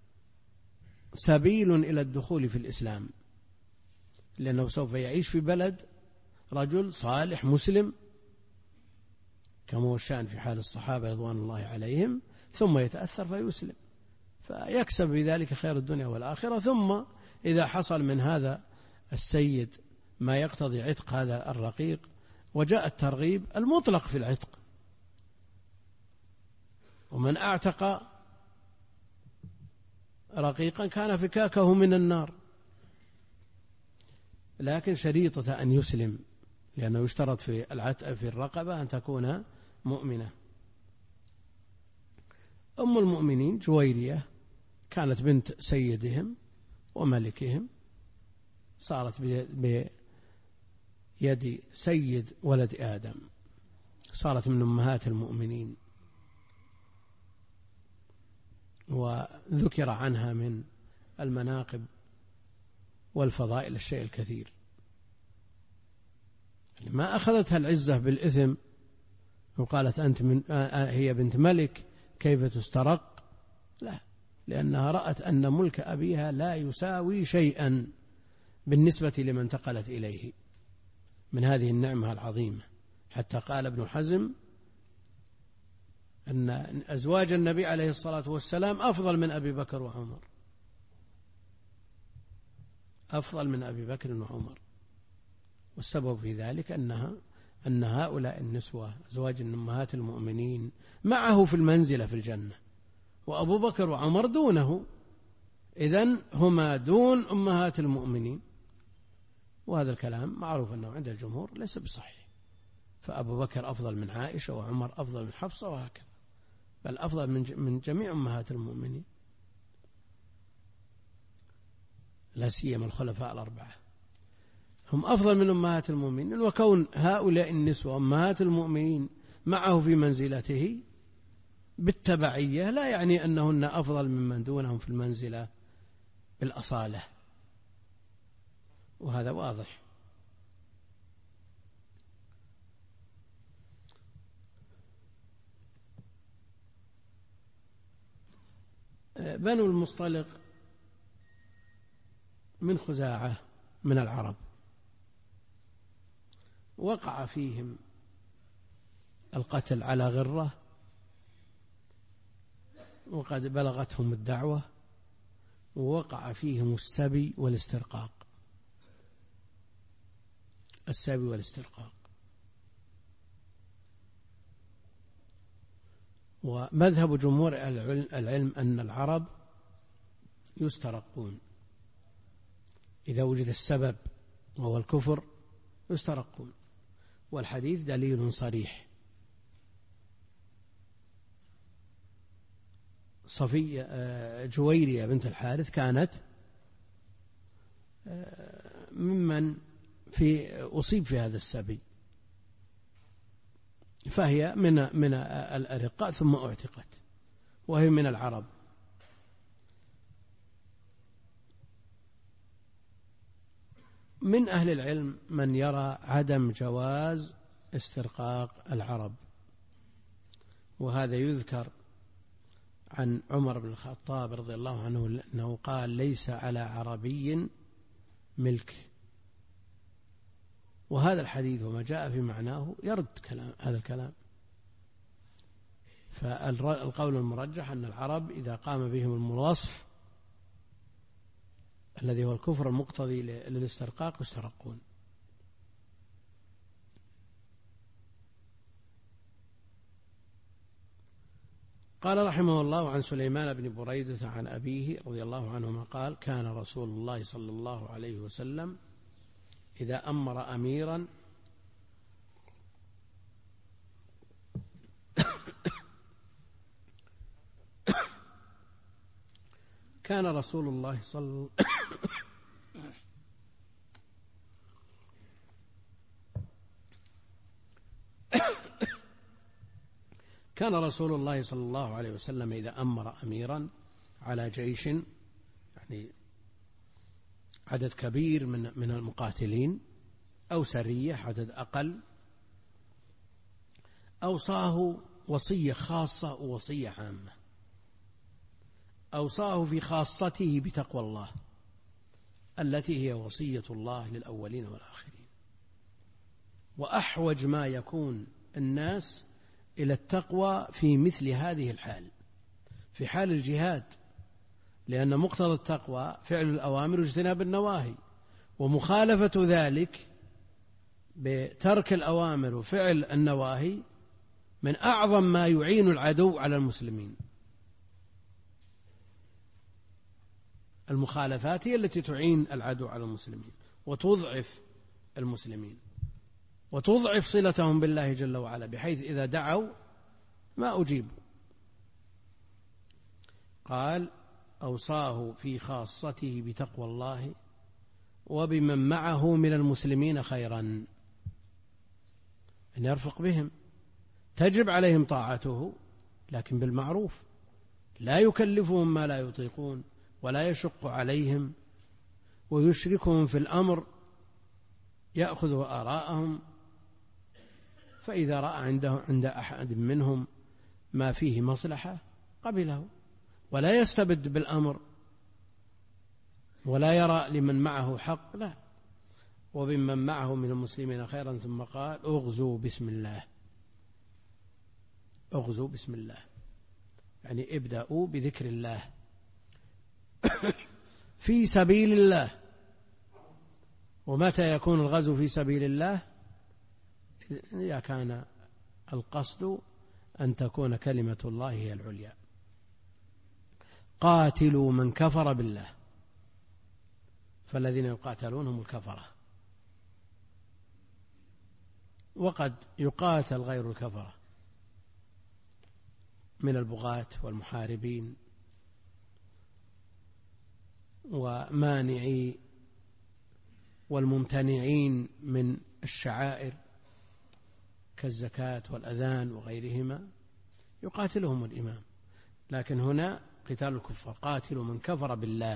سبيل إلى الدخول في الإسلام، لأنه سوف يعيش في بلد رجل صالح مسلم كما هو الشأن في حال الصحابة رضوان الله عليهم، ثم يتأثر فيسلم فيكسب بذلك خير الدنيا والآخرة. ثم إذا حصل من هذا السيد ما يقتضي عتق هذا الرقيق، وجاء الترغيب المطلق في العتق، ومن أعتق رقيقا كان فكاكه من النار، لكن شريطة أن يسلم، لأنه يشترط في الرقبة أن تكون مؤمنة. أم المؤمنين جويرية كانت بنت سيدهم وملكهم، صارت بيد سيد ولد آدم، صارت من أمهات المؤمنين، وذكر عنها من المناقب والفضائل الشيء الكثير. ما أخذتها العزة بالإثم وقالت هي بنت ملك كيف تسترق، لا، لأنها رأت أن ملك أبيها لا يساوي شيئا بالنسبة لمن انتقلت إليه من هذه النعمة العظيمة. حتى قال ابن حزم أن أزواج النبي عليه الصلاة والسلام أفضل من أبي بكر وعمر، أفضل من أبي بكر وعمر، والسبب في ذلك أن هؤلاء النسوة أزواج أمهات المؤمنين معه في المنزلة في الجنة، وأبو بكر وعمر دونه، إذن هما دون أمهات المؤمنين. وهذا الكلام معروف أنه عند الجمهور ليس بصحيح، فأبو بكر أفضل من عائشة، وعمر أفضل من حفصة، وهكذا، بل أفضل من جميع أمهات المؤمنين، لا سيما الخلفاء الأربعة، هم أفضل من أمهات المؤمنين. وكون هؤلاء النسوة أمهات المؤمنين معه في منزلته بالتبعية لا يعني أنهن أفضل ممن دونهم في المنزلة بالأصالة، وهذا واضح. بنو المصطلق من خزاعة من العرب، وقع فيهم القتل على غرة، وقد بلغتهم الدعوة، ووقع فيهم السبي والاسترقاق. السبي والاسترقاق. ومذهب جمهور العلم أن العرب يسترقون إذا وجد السبب وهو الكفر، يسترقون، والحديث دليل صريح. صفية جويرية بنت الحارث كانت ممن أصيب في هذا السبي، فهي من الأرقاء ثم اعتقت، وهي من العرب. من أهل العلم من يرى عدم جواز استرقاق العرب، وهذا يذكر عن عمر بن الخطاب رضي الله عنه أنه قال: ليس على عربي ملك. وهذا الحديث وما جاء في معناه يرد هذا الكلام. فالقول المرجح أن العرب إذا قام بهم الوصف الذي هو الكفر المقتضي للاسترقاق يسترقون. قال رحمه الله: عن سليمان بن بريدة عن أبيه رضي الله عنهما قال: كان رسول الله صلى الله عليه وسلم إذا أمر أميرا كان رسول الله صلى الله عليه وسلم إذا أمر أميرا على جيش، يعني عدد كبير من المقاتلين، أو سرية عدد أقل، أوصاه وصية خاصة ووصية عامة. أوصاه في خاصته بتقوى الله التي هي وصية الله للأولين والآخرين، وأحوج ما يكون الناس إلى التقوى في مثل هذه الحال، في حال الجهاد، لأن مقتضى التقوى فعل الأوامر واجتناب النواهي، ومخالفة ذلك بترك الأوامر وفعل النواهي من أعظم ما يعين العدو على المسلمين. المخالفات هي التي تعين العدو على المسلمين وتضعف المسلمين وتضعف صلتهم بالله جل وعلا، بحيث إذا دعوا ما أجيبوا. قال أوصاه في خاصته بتقوى الله وبمن معه من المسلمين خيرا، أن يرفق بهم، تجب عليهم طاعته لكن بالمعروف، لا يكلفهم ما لا يطيقون ولا يشق عليهم ويشركهم في الأمر، يأخذ آراءهم، فإذا رأى عند أحد منهم ما فيه مصلحة قبله، ولا يستبد بالأمر ولا يرى لمن معه حق، لا. وبمن معه من المسلمين خيرا، ثم قال اغزوا بسم الله. اغزوا بسم الله يعني ابدأوا بذكر الله في سبيل الله. ومتى يكون الغزو في سبيل الله؟ إذا كان القصد أن تكون كلمة الله هي العليا. قاتلوا من كفر بالله، فالذين يقاتلونهم الكفرة، وقد يقاتل غير الكفرة من البغاة والمحاربين ومانعي والممتنعين من الشعائر كالزكاة والأذان وغيرهما، يقاتلهم الإمام. لكن هنا قتال الكفار، قاتلوا من كفر بالله.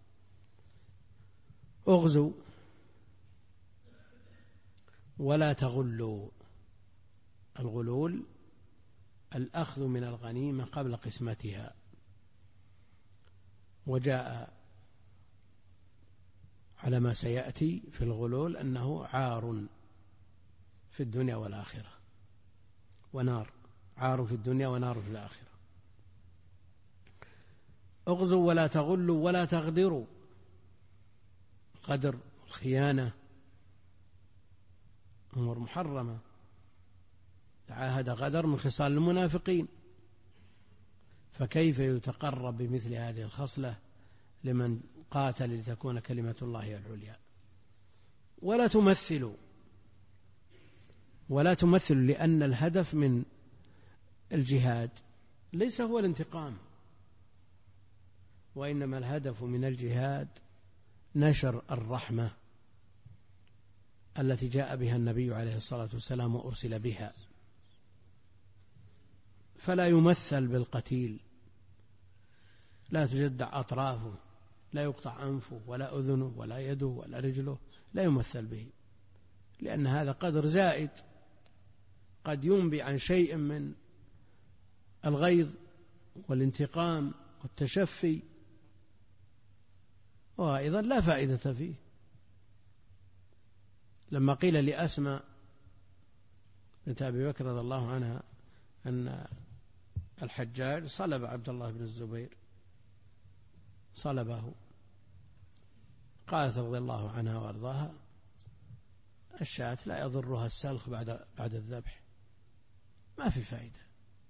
اغزوا ولا تغلوا. الغلول الأخذ من الغنيمة قبل قسمتها، وجاء على ما سيأتي في الغلول أنه عار في الدنيا والآخرة، ونار، عار في الدنيا ونار في الآخرة. اغزوا ولا تغلوا ولا تغدروا. الغدر الخيانة أمور محرمة، تعاهد غدر من خصال المنافقين، فكيف يتقرب بمثل هذه الخصلة لمن قاتل لتكون كلمة الله هي العليا؟ ولا تمثلوا لأن الهدف من الجهاد ليس هو الانتقام، وإنما الهدف من الجهاد نشر الرحمة التي جاء بها النبي عليه الصلاة والسلام وأرسل بها، فلا يمثل بالقتيل، لا تجدع أطرافه، لا يقطع أنفه ولا أذنه ولا يده ولا رجله، لا يمثل به، لأن هذا قدر زائد قد ينبي عن شيء من الغيظ والانتقام والتشفي، وأيضا لا فائدة فيه. لما قيل لأسماء بنت أبي بكر رضي الله عنها أن الحجاج صلب عبد الله بن الزبير، صلبه، قالت رضي الله عنها وارضاها الشاة لا يضرها السلخ بعد الذبح، ما في فائدة،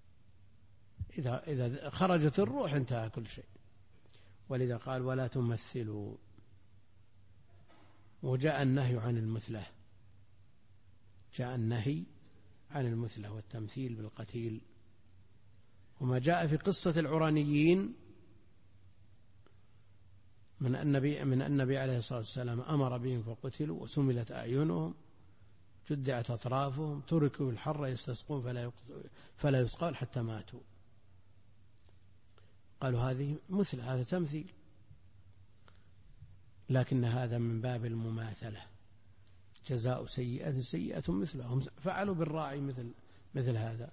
إذا خرجت الروح انتهى كل شيء. ولذا قال ولا تمثلوا. وجاء النهي عن المثلة، جاء النهي عن المثلة والتمثيل بالقتيل. وما جاء في قصة العرانيين من النبي عليه الصلاة والسلام أمر بهم فقتلوا وسملت أعينهم، جدعت أطرافهم، تركوا الحر يستسقون فلا يسقون حتى ماتوا. قالوا هذه مثل، هذا تمثيل، لكن هذا من باب المماثلة، جزاء سيئة سيئة مثلها، هم فعلوا بالراعي مثل هذا.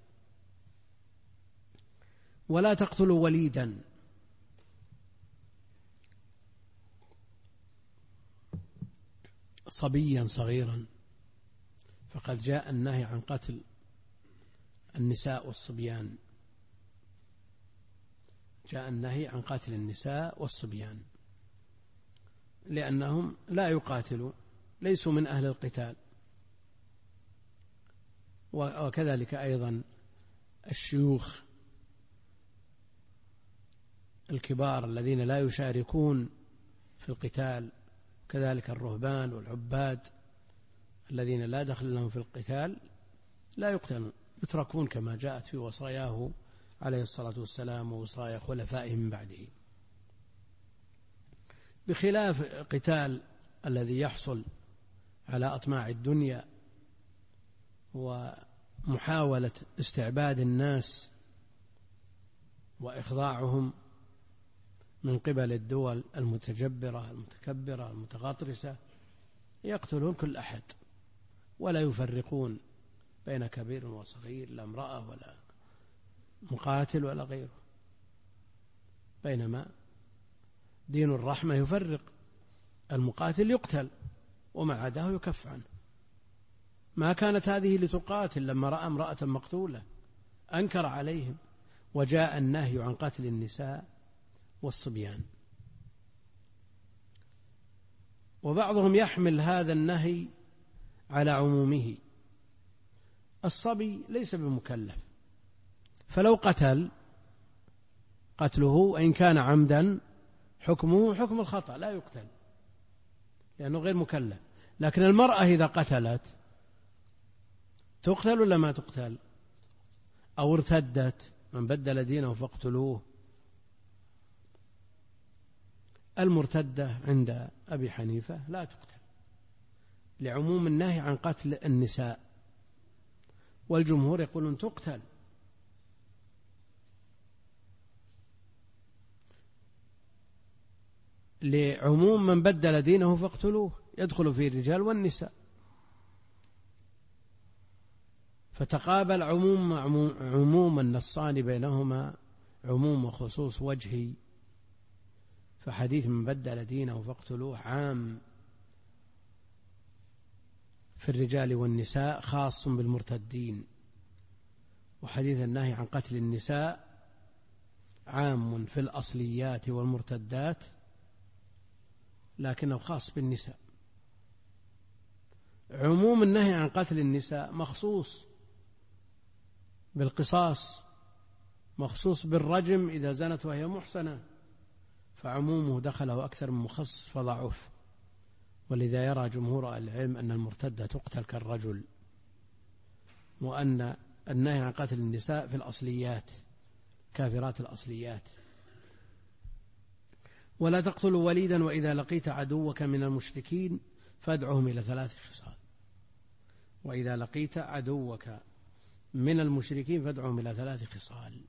ولا تقتلوا وليدا صبيا صغيرا، فقد جاء النهي عن قتل النساء والصبيان، جاء النهي عن قتل النساء والصبيان لأنهم لا يقاتلوا، ليسوا من أهل القتال. وكذلك أيضا الشيوخ الكبار الذين لا يشاركون في القتال، كذلك الرهبان والعباد الذين لا دخل لهم في القتال لا يقتلون، يتركون كما جاءت في وصاياه عليه الصلاة والسلام ووصايا خلفائه من بعده، بخلاف قتال الذي يحصل على أطماع الدنيا ومحاولة استعباد الناس وإخضاعهم من قبل الدول المتجبرة المتكبرة المتغطرسة، يقتلون كل أحد ولا يفرقون بين كبير وصغير، لا امرأة ولا مقاتل ولا غيره، بينما دين الرحمة يفرق، المقاتل يقتل وما عداه يكف عنه. ما كانت هذه لتقاتل، لما رأى امرأة مقتولة أنكر عليهم، وجاء النهي عن قتل النساء والصبيان. وبعضهم يحمل هذا النهي على عمومه، الصبي ليس بمكلف، فلو قتله إن كان عمدا حكمه حكم الخطأ لا يقتل لأنه غير مكلف، لكن المرأة إذا قتلت تقتل ولا ما تقتل؟ أو ارتدت، من بدل دينه فاقتلوه. المرتدة عند أبي حنيفة لا تقتل لعموم النهي عن قتل النساء، والجمهور يقولون تقتل لعموم من بدل دينه فاقتلوه، يدخل فيه الرجال والنساء، فتقابل عموم النصان بينهما عموم وخصوص وجهي، فحديث من بدل دينه فاقتلوه عام في الرجال والنساء خاص بالمرتدين، وحديث النهي عن قتل النساء عام في الأصليات والمرتدات لكنه خاص بالنساء. عموم النهي عن قتل النساء مخصوص بالقصاص، مخصوص بالرجم إذا زنت وهي محصنة، فعمومه دخله أكثر من مخصص فضعف، ولذا يرى جمهور العلم أن المرتدة تقتل كالرجل، وأن النهي عن قتل النساء في الأصليات كافرات الأصليات. ولا تقتلوا وليدا وإذا لقيت عدوك من المشركين فادعهم إلى 3 خصال. وإذا لقيت عدوك من المشركين فادعهم إلى 3 خصال.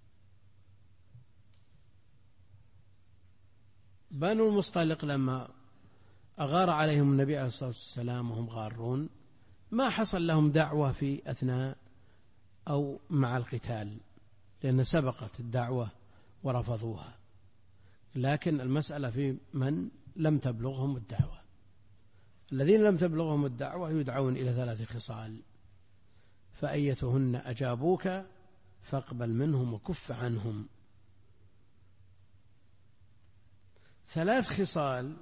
بنو المصطلق لما أغار عليهم النبي عليه الصلاة والسلام وهم غارون ما حصل لهم دعوة في أثناء أو مع القتال، لأن سبقت الدعوة ورفضوها، لكن المسألة في من لم تبلغهم الدعوة. الذين لم تبلغهم الدعوة يدعون إلى 3 خصال، فأيتهن أجابوك فاقبل منهم وكف عنهم. 3 خصال،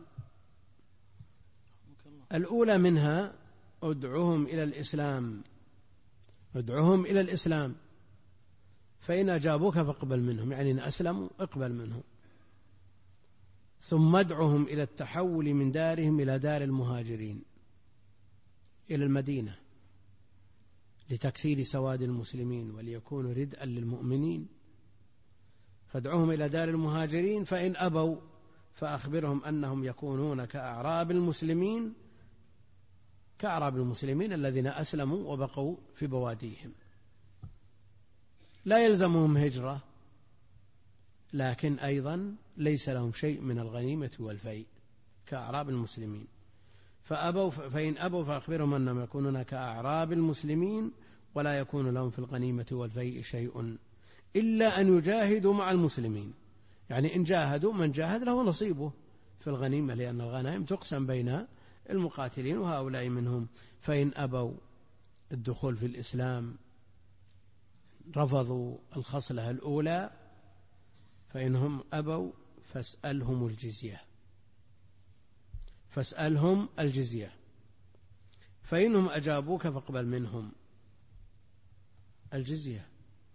الأولى منها ادعوهم إلى الإسلام، ادعوهم إلى الإسلام، فإن أجابوك فاقبل منهم، يعني إن أسلموا اقبل منهم. ثم ادعوهم إلى التحول من دارهم إلى دار المهاجرين إلى المدينة لتكثير سواد المسلمين وليكونوا ردءا للمؤمنين، فادعوهم إلى دار المهاجرين، فإن أبوا فأخبرهم أنهم يكونون كأعراب المسلمين الذين أسلموا وبقوا في بواديهم، لا يلزمهم هجرة، لكن أيضا ليس لهم شيء من الغنيمة والفيء كأعراب المسلمين. فإن أبوا فأخبرهم أنهم يكونون كأعراب المسلمين ولا يكون لهم في الغنيمة والفيء شيء إلا أن يجاهدوا مع المسلمين. يعني إن جاهدوا من جاهد له نصيبه في الغنيمة، لأن الغنائم تقسم بين المقاتلين وهؤلاء منهم. فإن أبوا الدخول في الإسلام، رفضوا الخصلة الأولى، فإنهم أبوا فاسألهم الجزية، فاسألهم الجزية، فإنهم أجابوك فاقبل منهم الجزية.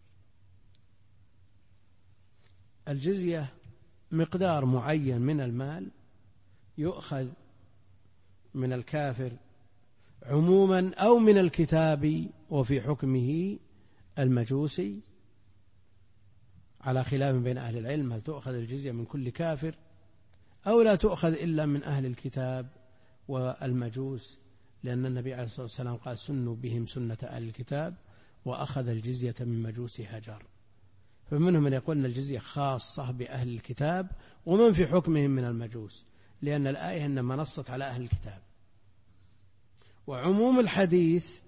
الجزية مقدار معين من المال يؤخذ من الكافر عموما أو من الكتاب، وفي حكمه المجوسي على خلاف بين أهل العلم، هل تؤخذ الجزية من كل كافر أو لا تؤخذ إلا من أهل الكتاب والمجوس، لأن النبي عليه الصلاة والسلام قال سنوا بهم سنة أهل الكتاب وأخذ الجزية من مجوس هجر. فمنهم من يقول أن الجزية خاصة بأهل الكتاب ومن في حكمهم من المجوس، لأن الآية إنما نصت على أهل الكتاب. وعموم الحديث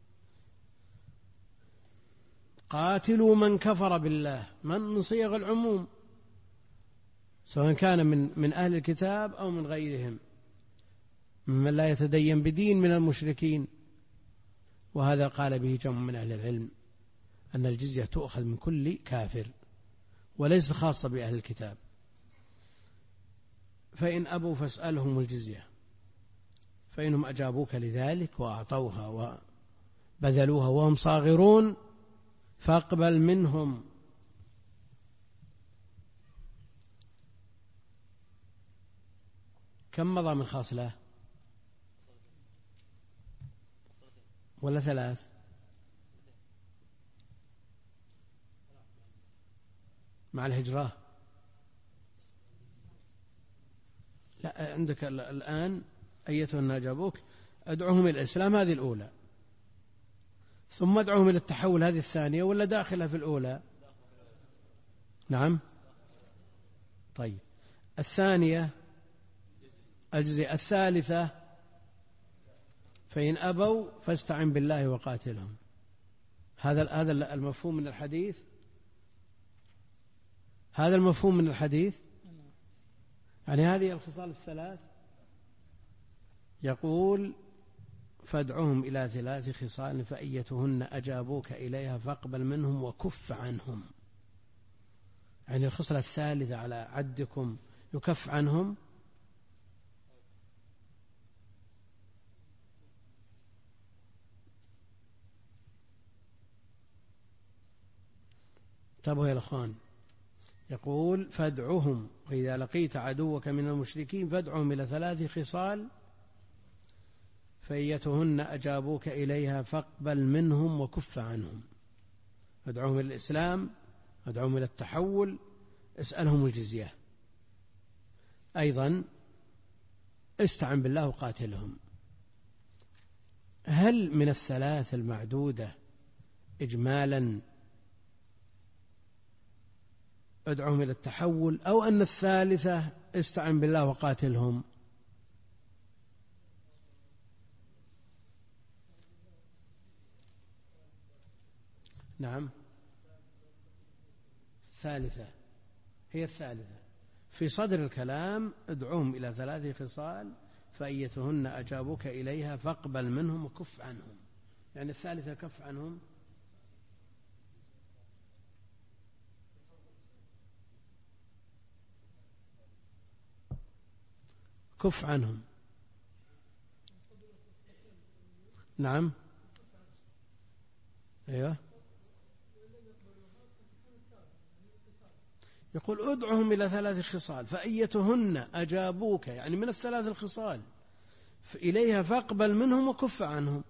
قاتلوا من كفر بالله، من صيغ العموم، سواء كان من أهل الكتاب أو من غيرهم ممن لا يتدين بدين من المشركين. وهذا قال به جمع من أهل العلم أن الجزية تؤخذ من كل كافر وليس خاصة بأهل الكتاب. فإن أبوا فاسألهم الجزية، فإنهم أجابوك لذلك وأعطوها وبذلوها وهم صاغرون فاقبل منهم. كم مضى من خاصلة ولا 3؟ مع الهجرة لا، عندك الآن أيتها الناس أجابوك أدعوهم إلى الإسلام، هذه الأولى، ثم أدعوهم إلى التحول، هذه الثانية، ولا داخلة في الأولى؟ نعم. طيب الثانية الجزية، الثالثة فإن أبوا فاستعن بالله وقاتلهم. هذا المفهوم من الحديث، هذا المفهوم من الحديث، يعني هذه الخصال الثلاث. يقول فادعهم إلى 3 خصال فأيتهن أجابوك إليها فاقبل منهم وكف عنهم. يعني الخصلة الثالثة على عدكم يكف عنهم. انتبهوا يا الأخوان، يقول فادعهم، وإذا لقيت عدوك من المشركين فادعهم إلى 3 خصال فأيتهن أجابوك إليها فاقبل منهم وكف عنهم. ادعوهم إلى الإسلام، ادعوهم إلى التحول، اسألهم الجزية، أيضا استعن بالله وقاتلهم. هل من ال3 المعدودة إجمالا ادعوهم إلى التحول، أو أن الثالثة استعن بالله وقاتلهم؟ نعم، الثالثة هي الثالثة في صدر الكلام، ادعوهم إلى 3 خصال فأيتهن أجابوك إليها فاقبل منهم وكف عنهم. يعني الثالثة كف عنهم، كف عنهم. نعم، أيوه، يقول ادعهم إلى 3 خصال فأيتهن أجابوك، يعني من ال3 الخصال إليها فاقبل منهم وكف عنهم.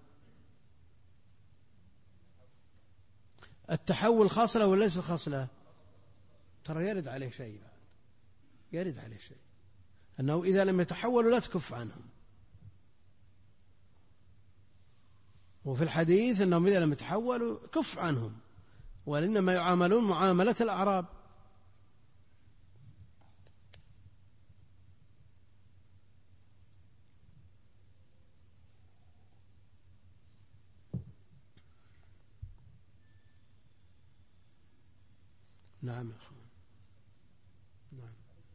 التحول خاصلة ولا ليس خاصلة؟ ترى يرد عليه شيء، يرد عليه شيء أنه إذا لم يتحولوا لا تكف عنهم، وفي الحديث أنهم إذا لم يتحولوا كف عنهم، وإنما يعاملون معاملة الأعراب. نعم يا أخوان. نعم.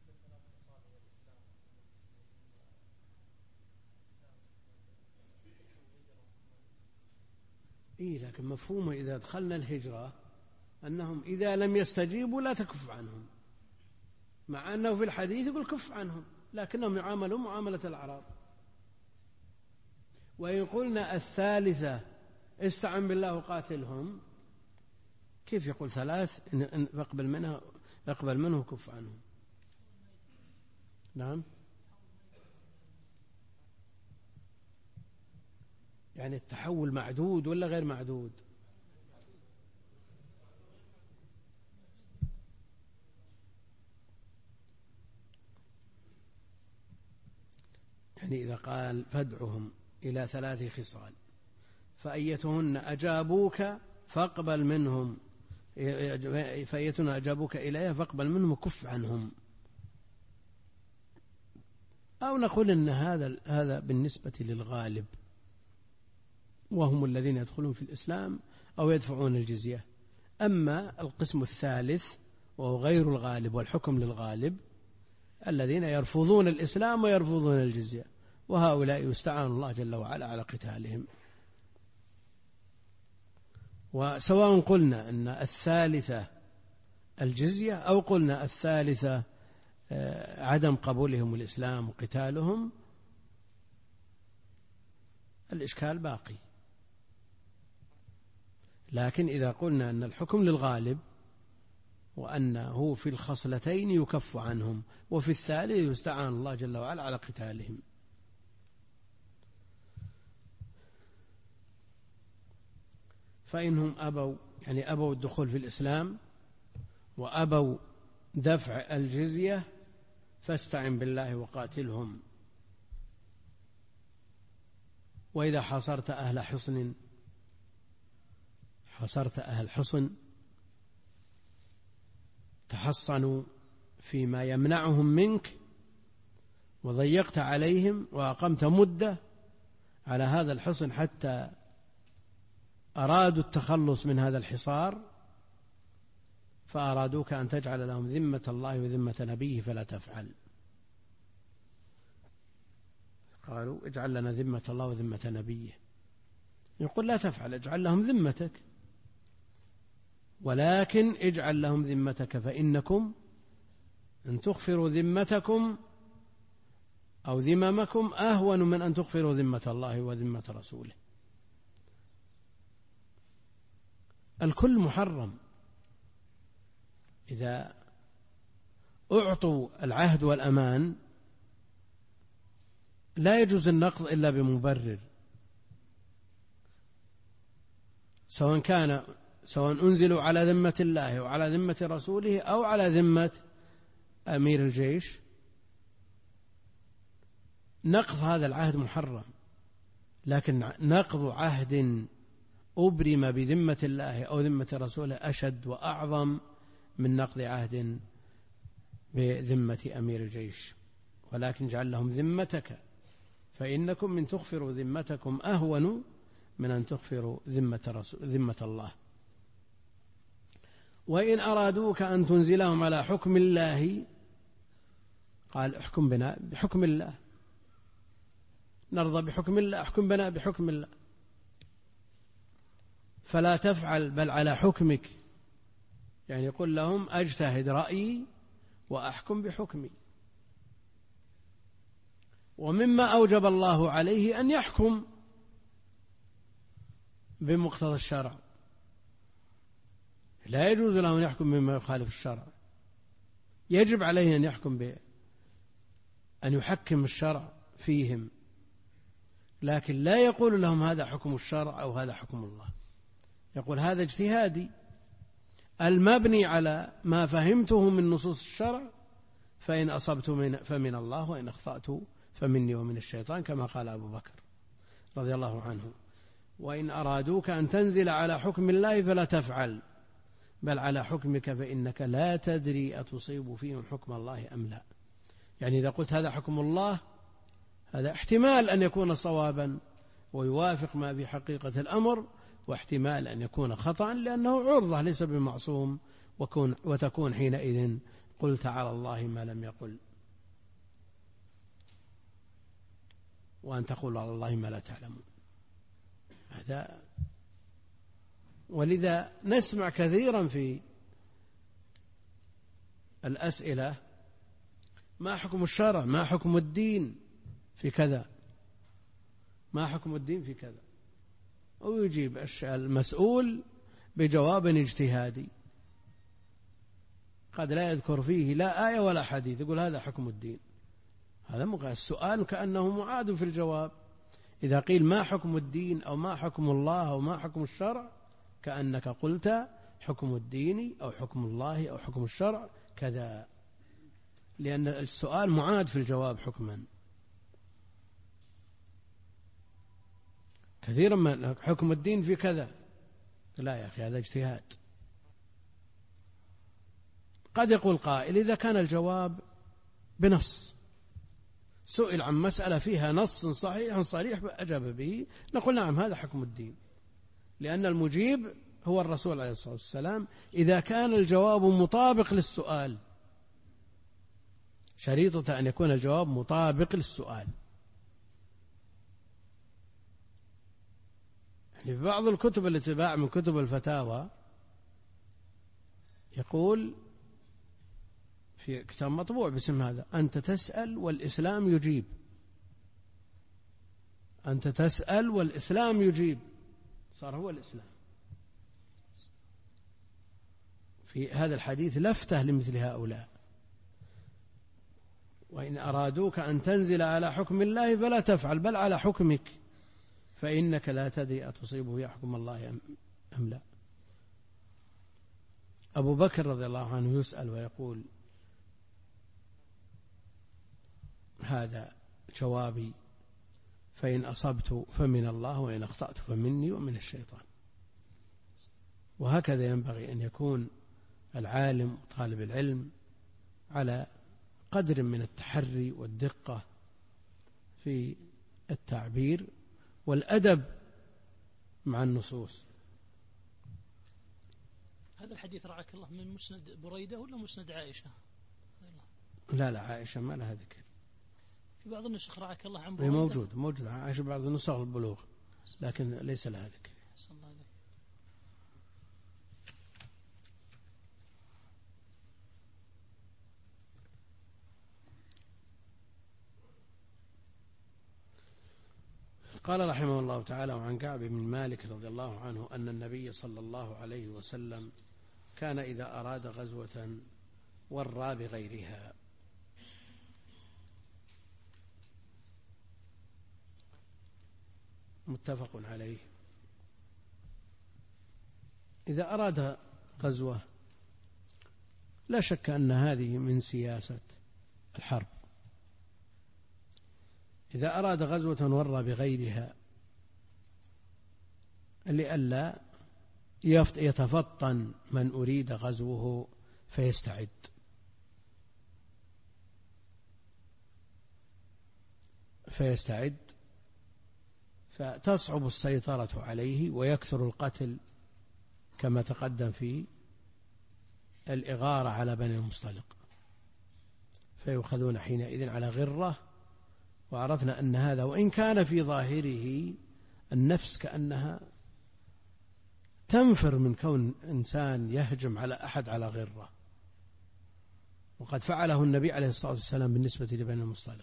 لكن مفهومه إذا دخلنا الهجرة أنهم إذا لم يستجيبوا لا تكف عنهم، مع أنه في الحديث يقول كف عنهم، لكنهم يعاملوا معاملة الأعراب. وإن قلنا الثالثة استعن بالله وقاتلهم، كيف يقول ثلاث فاقبل منه كف عنهم؟ نعم. يعني التحول معدود ولا غير معدود؟ يعني إذا قال فادعهم إلى 3 خصال فأيتهن أجابوك فاقبل منهم، فأيتهن أجابوك إليها فاقبل منهم وكف عنهم، أو نقول أن هذا بالنسبة للغالب وهم الذين يدخلون في الإسلام أو يدفعون الجزية. أما القسم الثالث وهو غير الغالب والحكم للغالب الذين يرفضون الإسلام ويرفضون الجزية، وهؤلاء يستعان الله جل وعلا على قتالهم. وسواء قلنا أن الثالثة الجزية أو قلنا الثالثة عدم قبولهم الإسلام وقتالهم، الإشكال باقي. لكن إذا قلنا أن الحكم للغالب وأنه في الخصلتين يكف عنهم وفي الثالث يستعان الله جل وعلا على قتالهم. فإنهم أبوا الدخول في الإسلام وأبوا دفع الجزية فاستعن بالله وقاتلهم. وإذا حصرت أهل حصن تحصنوا فيما يمنعهم منك وضيقت عليهم وأقمت مدة على هذا الحصن حتى أرادوا التخلص من هذا الحصار، فأرادوك أن تجعل لهم ذمة الله وذمة نبيه فلا تفعل. قالوا اجعل لنا ذمة الله وذمة نبيه، يقول لا تفعل، اجعل لهم ذمتك، ولكن اجعل لهم ذمتك، فإنكم أن تغفروا ذمتكم أو ذممكم أهون من أن تغفروا ذمة الله وذمة رسوله. الكل محرم. إذا أعطوا العهد والأمان لا يجوز النقض إلا بمبرر، سواء أنزلوا على ذمة الله وعلى ذمة رسوله أو على ذمة أمير الجيش، نقض هذا العهد محرم. لكن نقض عهد أبرم بذمة الله أو ذمة رسوله أشد وأعظم من نقض عهد بذمة أمير الجيش. ولكن جعل لهم ذمتك فإنكم من تغفروا ذمتكم أهون من أن تغفروا ذمة الله. وإن أرادوك أن تنزلهم على حكم الله قال احكم بنا بحكم الله، نرضى بحكم الله، احكم بنا بحكم الله، فلا تفعل بل على حكمك. يعني قل لهم أجتهد رأيي وأحكم بحكمي. ومما أوجب الله عليه أن يحكم بمقتضى الشرع، لا يجوز له أن يحكم بما يخالف الشرع، يجب عليه أن يحكم أن يحكم الشرع فيهم، لكن لا يقول لهم هذا حكم الشرع أو هذا حكم الله، يقول هذا اجتهادي المبني على ما فهمته من نصوص الشرع، فإن أصبت فمن الله وإن أخطأت فمني ومن الشيطان، كما قال أبو بكر رضي الله عنه. وإن أرادوك أن تنزل على حكم الله فلا تفعل بل على حكمك فإنك لا تدري أتصيب فيهم حكم الله أم لا. يعني إذا قلت هذا حكم الله هذا احتمال أن يكون صوابا ويوافق ما في حقيقة الأمر، واحتمال أن يكون خطأ لأنه عرضة ليس بمعصوم، وتكون حينئذ قلت على الله ما لم يقل، وأن تقول على الله ما لا تعلمون. هذا ولذا نسمع كثيرا في الأسئلة: ما حكم الشرع؟ ما حكم الدين في كذا؟ ما حكم الدين في كذا؟ ويجيب المسؤول بجواب اجتهادي قد لا يذكر فيه لا آية ولا حديث، يقول هذا حكم الدين. هذا السؤال كأنه معاد في الجواب. إذا قيل ما حكم الدين أو ما حكم الله أو ما حكم الشرع، كأنك قلت حكم الدين أو حكم الله أو حكم الشرع كذا، لأن السؤال معاد في الجواب حكما. كثيرا ما حكم الدين في كذا، لا يا أخي هذا اجتهاد. قد يقول قائل: إذا كان الجواب بنص، سئل عن مسألة فيها نص صحيح صريح أجاب به، نقول نعم هذا حكم الدين، لأن المجيب هو الرسول عليه الصلاة والسلام. إذا كان الجواب مطابق للسؤال، شريطة أن يكون الجواب مطابق للسؤال. يعني في بعض الكتب التي تباع من كتب الفتاوى يقول في كتاب مطبوع باسم هذا: أنت تسأل والإسلام يجيب. أنت تسأل والإسلام يجيب، صار هو الإسلام. في هذا الحديث لفتة لمثل هؤلاء: وإن أرادوك أن تنزل على حكم الله فلا تفعل، بل على حكمك، فإنك لا تدري أتصيبه يحكم الله أم لا. أبو بكر رضي الله عنه يسأل ويقول: هذا جوابي، فإن أصبت فمن الله، وإن أخطأت فمني ومن الشيطان. وهكذا ينبغي أن يكون العالم وطالب العلم على قدر من التحري والدقة في التعبير والأدب مع النصوص. هذا الحديث رعاك الله من مسند بريدة ولا مسند عائشة؟ لا عائشة ما لها ذكر. في بعض النسخ رعاك الله عن بريدة موجود عائشة بعض النسخ البلوغ، لكن ليس لها ذكر. قال رحمه الله تعالى: وعن كعب بن مالك رضي الله عنه أن النبي صلى الله عليه وسلم كان إذا أراد غزوة ورى بغيرها. متفق عليه. إذا أراد غزوة لا شك أن هذه من سياسة الحرب. إذا أراد غزوة ورى بغيرها لئلا يتفطن من أريد غزوه فيستعد فتصعب السيطرة عليه ويكثر القتل، كما تقدم في الإغارة على بني المصطلق، فيؤخذون حينئذ على غرة. وعرفنا أن هذا وإن كان في ظاهره النفس كأنها تنفر من كون إنسان يهجم على أحد على غرة، وقد فعله النبي عليه الصلاة والسلام بالنسبة لبني المصطلق.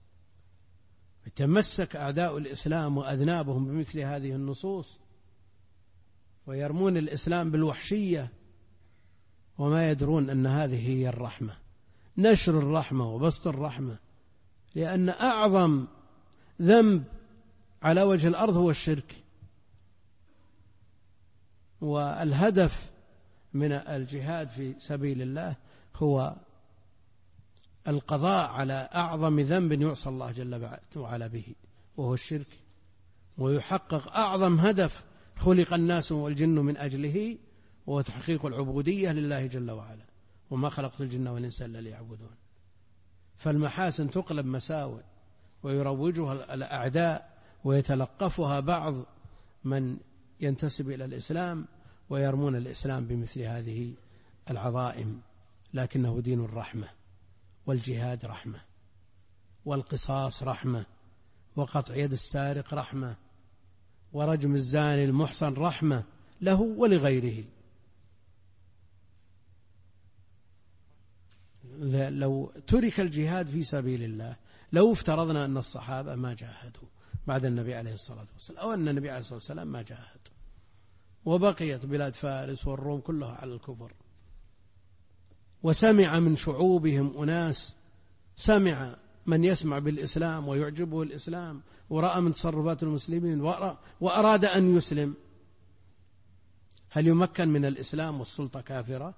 يتمسك أعداء الإسلام وأذنابهم بمثل هذه النصوص ويرمون الإسلام بالوحشية، وما يدرون أن هذه هي الرحمة، نشر الرحمة وبسط الرحمة، لأن أعظم ذنب على وجه الأرض هو الشرك. والهدف من الجهاد في سبيل الله هو القضاء على أعظم ذنب يعصى الله جل وعلا به، وهو الشرك، ويحقق أعظم هدف خلق الناس والجن من أجله، وهو تحقيق العبودية لله جل وعلا: وما خلقت الجن والإنس إلا ليعبدون. فالمحاسن تقلب مساوئ ويروجها الأعداء ويتلقفها بعض من ينتسب إلى الإسلام ويرمون الإسلام بمثل هذه العظائم، لكنه دين الرحمة، والجهاد رحمة، والقصاص رحمة، وقطع يد السارق رحمة، ورجم الزاني المحصن رحمة له ولغيره. لو ترك الجهاد في سبيل الله، لو افترضنا أن الصحابة ما جاهدوا بعد النبي عليه الصلاة والسلام، أو أن النبي عليه الصلاة والسلام ما جاهد، وبقيت بلاد فارس والروم كلها على الكفر، وسمع من شعوبهم أناس، سمع من يسمع بالإسلام ويعجبه الإسلام، ورأى من تصرفات المسلمين وأراد أن يسلم، هل يمكن من الإسلام والسلطة كافرة؟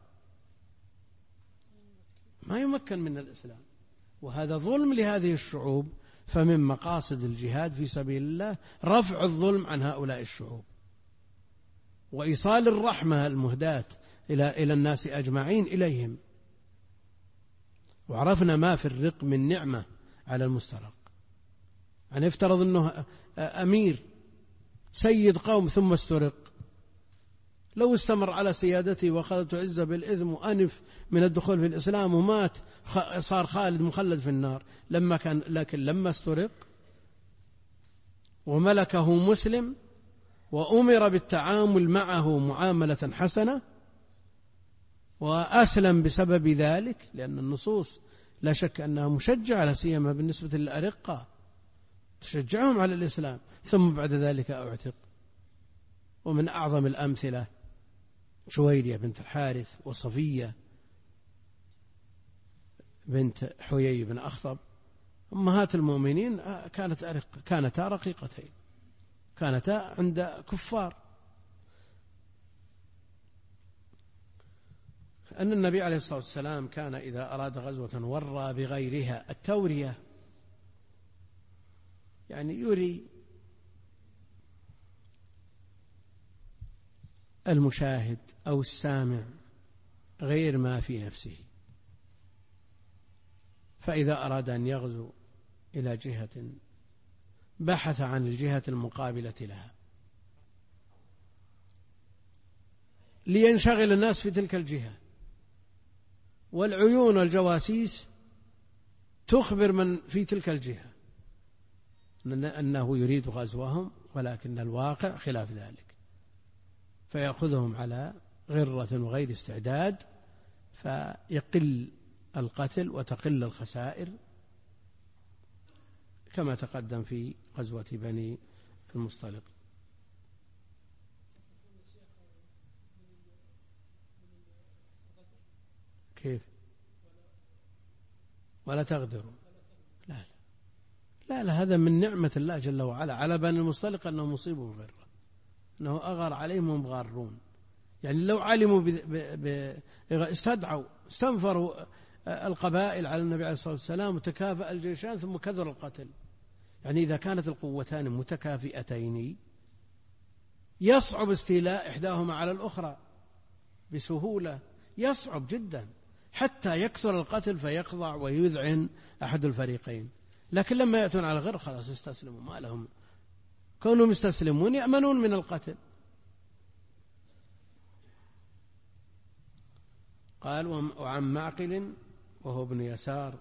ما يمكن من الإسلام، وهذا ظلم لهذه الشعوب. فمن مقاصد الجهاد في سبيل الله رفع الظلم عن هؤلاء الشعوب، وإيصال الرحمة المهداة إلى الناس أجمعين إليهم. وعرفنا ما في الرق من نعمة على المسترق. يعني افترض أنه أمير سيد قوم ثم استرق، لو استمر على سيادته وأخذته عزة بالإثم وأنف من الدخول في الإسلام ومات، صار خالد مخلد في النار. لكن لما استرق وملكه مسلم وأمر بالتعامل معه معاملة حسنة وأسلم بسبب ذلك، لأن النصوص لا شك أنها مشجعة، لا سيما بالنسبة للأرقة تشجعهم على الإسلام، ثم بعد ذلك أعتق. ومن أعظم الأمثلة جويرية بنت الحارث وصفية بنت حيي بن أخطب، أمهات المؤمنين كانتا رقيقتين، كانتا عند كفار. أن النبي عليه الصلاة والسلام كان إذا أراد غزوة ورى بغيرها. التورية يعني يري المشاهد أو السامع غير ما في نفسه. فإذا أراد أن يغزو إلى جهة بحث عن الجهة المقابلة لها لينشغل الناس في تلك الجهة، والعيون والجواسيس تخبر من في تلك الجهة أنه يريد غزوهم، ولكن الواقع خلاف ذلك، فيأخذهم على غرة وغير استعداد، فيقل القتل وتقل الخسائر كما تقدم في غزوة بني المصطلق. كيف؟ ولا تغدروا. لا هذا من نعمة الله جل وعلا على بني المصطلق أنهم مصيبوا غرة، أنه أغار عليهم هم غارون. يعني لو علموا استدعوا استنفروا القبائل على النبي عليه الصلاة والسلام وتكافأ الجيشان ثم كثر القتل. يعني إذا كانت القوتان متكافئتين يصعب استيلاء إحداهما على الأخرى بسهولة، يصعب جدا حتى يكثر القتل فيخضع ويذعن أحد الفريقين. لكن لما يأتون على غير خلاص يستسلموا، ما لهم، كونهم يستسلمون يأمنون من القتل. قال وعن معقل وهو ابن يسار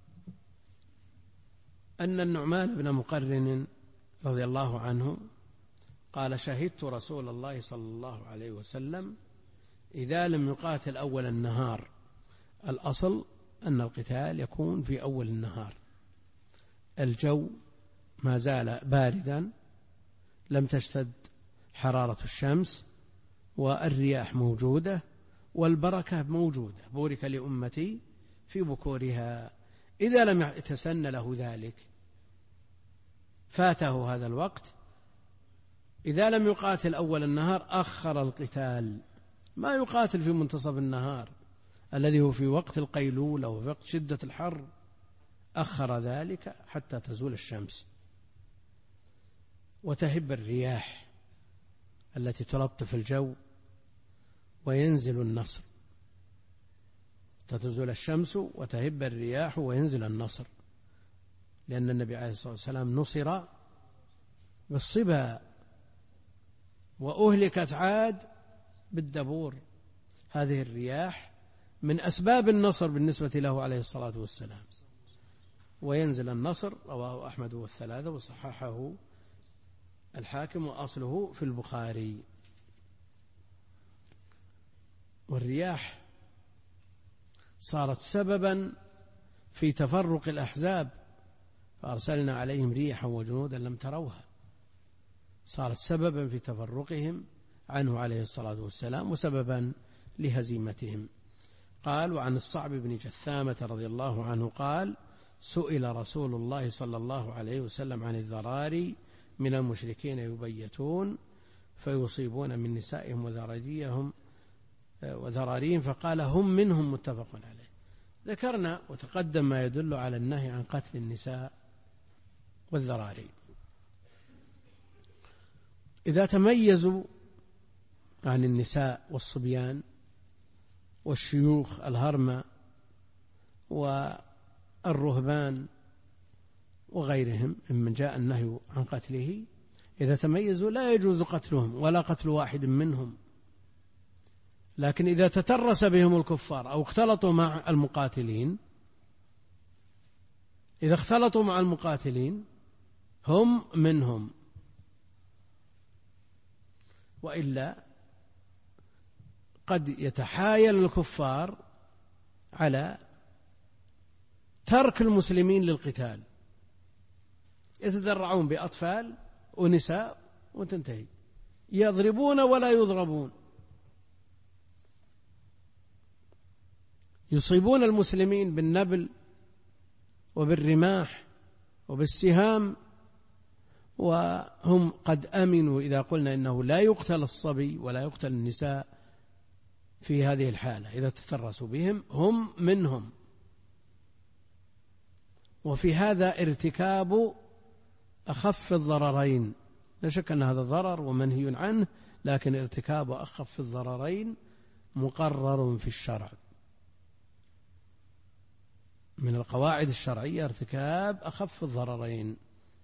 أن النعمان بن مقرن رضي الله عنه قال شهدت رسول الله صلى الله عليه وسلم إذا لم يقاتل أول النهار. الأصل أن القتال يكون في أول النهار، الجو ما زال باردا، لم تشتد حرارة الشمس، والرياح موجودة، والبركة موجودة، بورك لأمتي في بكورها. إذا لم يتسن له ذلك فاته هذا الوقت. إذا لم يقاتل أول النهار أخر القتال، ما يقاتل في منتصف النهار الذي هو في وقت القيلولة وفي وقت شدة الحر، أخر ذلك حتى تزول الشمس وتهب الرياح التي تلطف الجو وينزل النصر، تزول الشمس وتهب الرياح وينزل النصر، لأن النبي عليه الصلاة والسلام نصر بالصبا وأهلكت عاد بالدبور. هذه الرياح من أسباب النصر بالنسبة له عليه الصلاة والسلام. وينزل النصر، رواه أحمد والثلاثة وصححه الحاكم وأصله في البخاري. والرياح صارت سببا في تفرق الأحزاب، فأرسلنا عليهم ريحا وجنودا لم تروها، صارت سببا في تفرقهم عنه عليه الصلاة والسلام وسببا لهزيمتهم. قال: وعن الصعب بن جثامة رضي الله عنه قال: سئل رسول الله صلى الله عليه وسلم عن الذراري من المشركين يبيتون فيصيبون من نسائهم وذراريهم، فقال: هم منهم، متفق عليه. ذكرنا وتقدم ما يدل على النهي عن قتل النساء والذراري. إذا تميزوا عن النساء والصبيان والشيوخ الهرمة والرهبان وغيرهم ممن جاء النهي عن قتله، إذا تميزوا لا يجوز قتلهم ولا قتل واحد منهم. لكن إذا تترس بهم الكفار أو اختلطوا مع المقاتلين، إذا اختلطوا مع المقاتلين هم منهم، وإلا قد يتحايل الكفار على ترك المسلمين للقتال، يتذرعون بأطفال ونساء وتنتهي، يضربون ولا يضربون، يصيبون المسلمين بالنبل وبالرماح وبالسهام، وهم قد أمنوا إذا قلنا إنه لا يقتل الصبي ولا يقتل النساء في هذه الحالة إذا تترسوا بهم، هم منهم. وفي هذا ارتكاب أخف الضررين، لا شك أن هذا ضرر ومنهي عنه، لكن ارتكاب أخف الضررين مقرر في الشرع. من القواعد الشرعية ارتكاب أخف الضررين.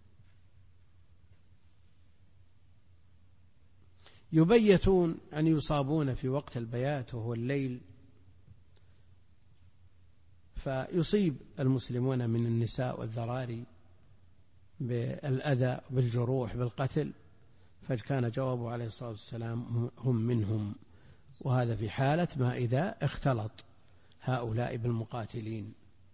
يبيتون أن يصابون في وقت البيات وهو الليل، فيصيب المسلمون من النساء والذراري بالأذى بالجروح بالقتل، فكان جوابه عليه الصلاة والسلام: هم منهم. وهذا في حالة ما إذا اختلط هؤلاء بالمقاتلين،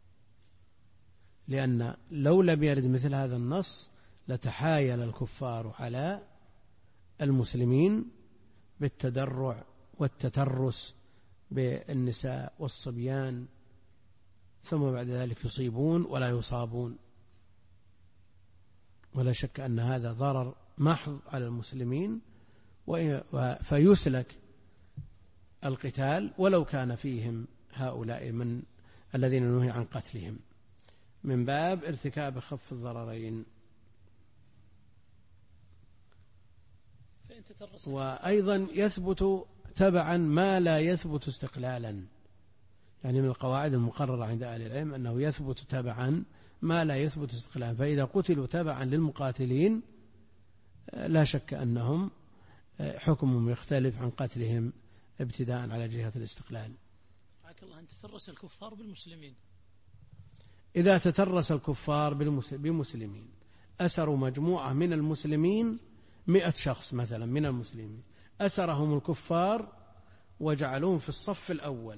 لأن لو لم يرد مثل هذا النص لتحايل الكفار على المسلمين بالتدرع والتترس بالنساء والصبيان، ثم بعد ذلك يصيبون ولا يصابون. ولا شك أن هذا ضرر محض على المسلمين، فيسلك القتال ولو كان فيهم هؤلاء من الذين نهي عن قتلهم، من باب ارتكاب خف الضررين. وأيضا يثبت تبعا ما لا يثبت استقلالا، يعني من القواعد المقررة عند أهل العلم أنه يثبت تبعا ما لا يثبت استقلالا، فإذا قتلوا تبعا للمقاتلين لا شك أنهم حكمهم يختلف عن قتلهم ابتداء على جهة الاستقلال. الله أن تترس الكفار بالمسلمين، إذا تترس الكفار بمسلمين، أسروا مجموعة من المسلمين 100 شخص مثلا من المسلمين، أسرهم الكفار وجعلوهم في الصف الأول،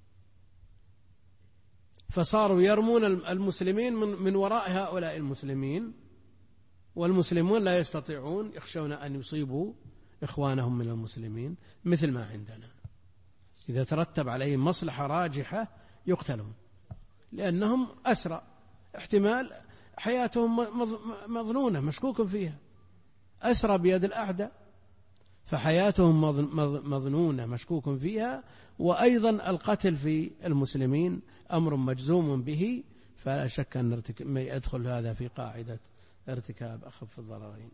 فصاروا يرمون المسلمين من وراء هؤلاء المسلمين، والمسلمون لا يستطيعون، يخشون أن يصيبوا إخوانهم من المسلمين، مثل ما عندنا إذا ترتب عليهم مصلحة راجحة يقتلون، لأنهم أسرى، احتمال حياتهم مظنونة مشكوك فيها، أسرى بيد الأعداء، فحياتهم مظنونة مشكوك فيها. وأيضا القتل في المسلمين أمر مجزوم به، فلا شك أن يدخل هذا في قاعدة ارتكاب أخف الضررين.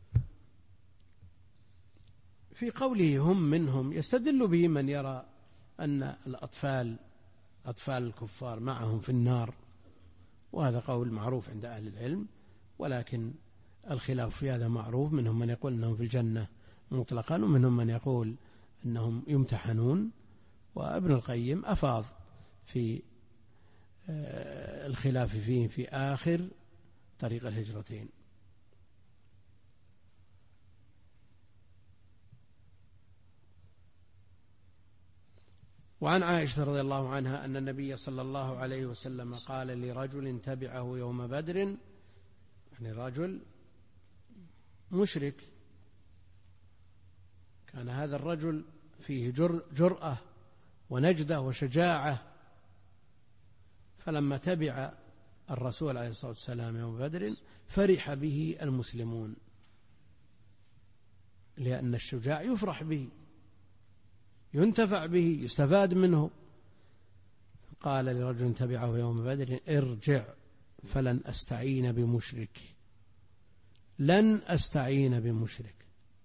في قوله هم منهم يستدل به من يرى أن أطفال الكفار معهم في النار، وهذا قول معروف عند أهل العلم، ولكن الخلاف في هذا معروف، منهم من يقول أنهم في الجنة مطلقا، ومنهم من يقول أنهم يمتحنون. وابن القيم أفاض في الخلاف فيه في آخر طريق الهجرتين. وعن عائشة رضي الله عنها أن النبي صلى الله عليه وسلم قال لرجل تبعه يوم بدر، يعني رجل مشرك، كان هذا الرجل فيه جرأة ونجدة وشجاعة، فلما تبع الرسول عليه الصلاة والسلام يوم بدر فرح به المسلمون، لأن الشجاع يفرح به، ينتفع به، يستفاد منه. قال لرجل تبعه يوم بدر ارجع فلن أستعين بمشرك، لن أستعين بمشرك.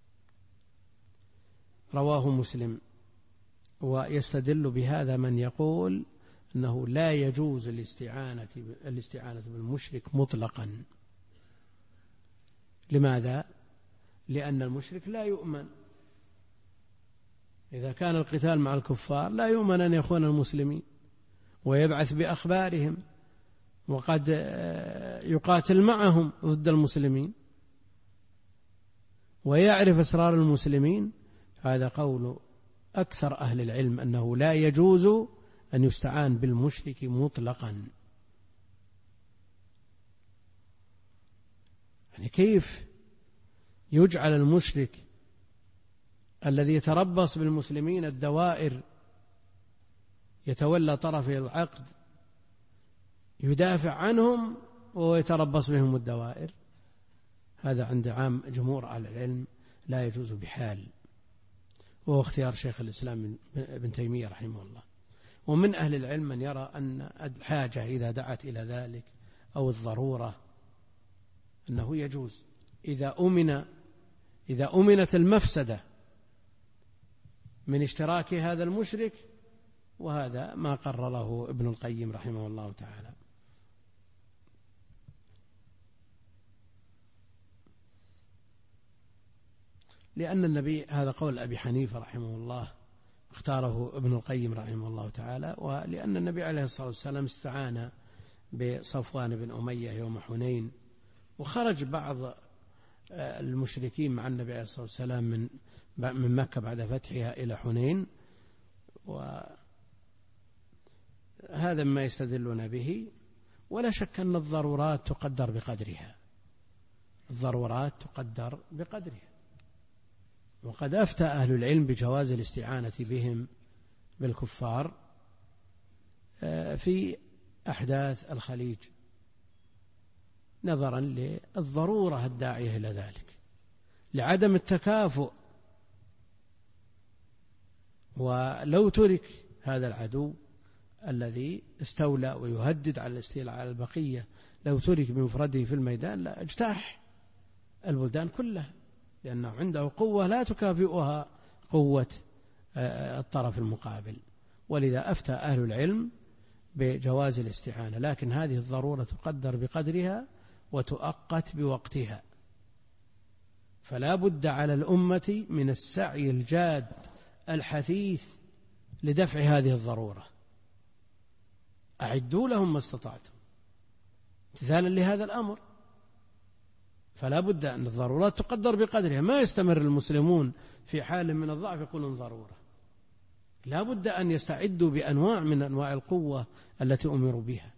رواه مسلم. ويستدل بهذا من يقول أنه لا يجوز الاستعانة بالمشرك مطلقا. لماذا؟ لأن المشرك لا يؤمن، إذا كان القتال مع الكفار لا يؤمن أن يخون المسلمين ويبعث بأخبارهم، وقد يقاتل معهم ضد المسلمين ويعرف أسرار المسلمين. هذا قول أكثر أهل العلم أنه لا يجوز أن يستعان بالمشرك مطلقا. يعني كيف يجعل المشرك الذي يتربص بالمسلمين الدوائر، يتولى طرف العقد، يدافع عنهم ويتربص بهم الدوائر؟ هذا عند عام جمهور أهل العلم لا يجوز بحال، وهو اختيار شيخ الإسلام ابن تيمية رحمه الله. ومن أهل العلم من يرى أن الحاجة إذا دعت إلى ذلك أو الضرورة أنه يجوز إذا أمنت المفسدة من اشتراك هذا المشرك، وهذا ما قرره ابن القيم رحمه الله تعالى. لأن النبي، هذا قول أبي حنيفة رحمه الله، اختاره ابن القيم رحمه الله تعالى، ولأن النبي عليه الصلاة والسلام استعان بصفوان بن أمية يوم حنين، وخرج بعض المشركين مع النبي عليه الصلاة والسلام من مكة بعد فتحها إلى حنين، وهذا ما يستدلون به. ولا شك أن الضرورات تقدر بقدرها، الضرورات تقدر بقدرها. وقد أفتى أهل العلم بجواز الاستعانة بهم بالكفار في أحداث الخليج، نظرا للضرورة الداعية إلى ذلك، لعدم التكافؤ. ولو ترك هذا العدو الذي استولى ويهدد على الاستيلاء على البقية، لو ترك بمفرده في الميدان لا اجتاح البلدان كلها، لأنه عنده قوة لا تكافئها قوة الطرف المقابل. ولذا أفتى أهل العلم بجواز الاستعانة، لكن هذه الضرورة تقدر بقدرها وتؤقت بوقتها. فلا بد على الأمة من السعي الجاد الحثيث لدفع هذه الضرورة. أعدوا لهم ما استطعتم امتثالا لهذا الأمر. فلا بد أن الضرورات تقدر بقدرها، ما يستمر المسلمون في حال من الضعف يقولون ضرورة. لا بد أن يستعدوا بأنواع من أنواع القوة التي أمروا بها.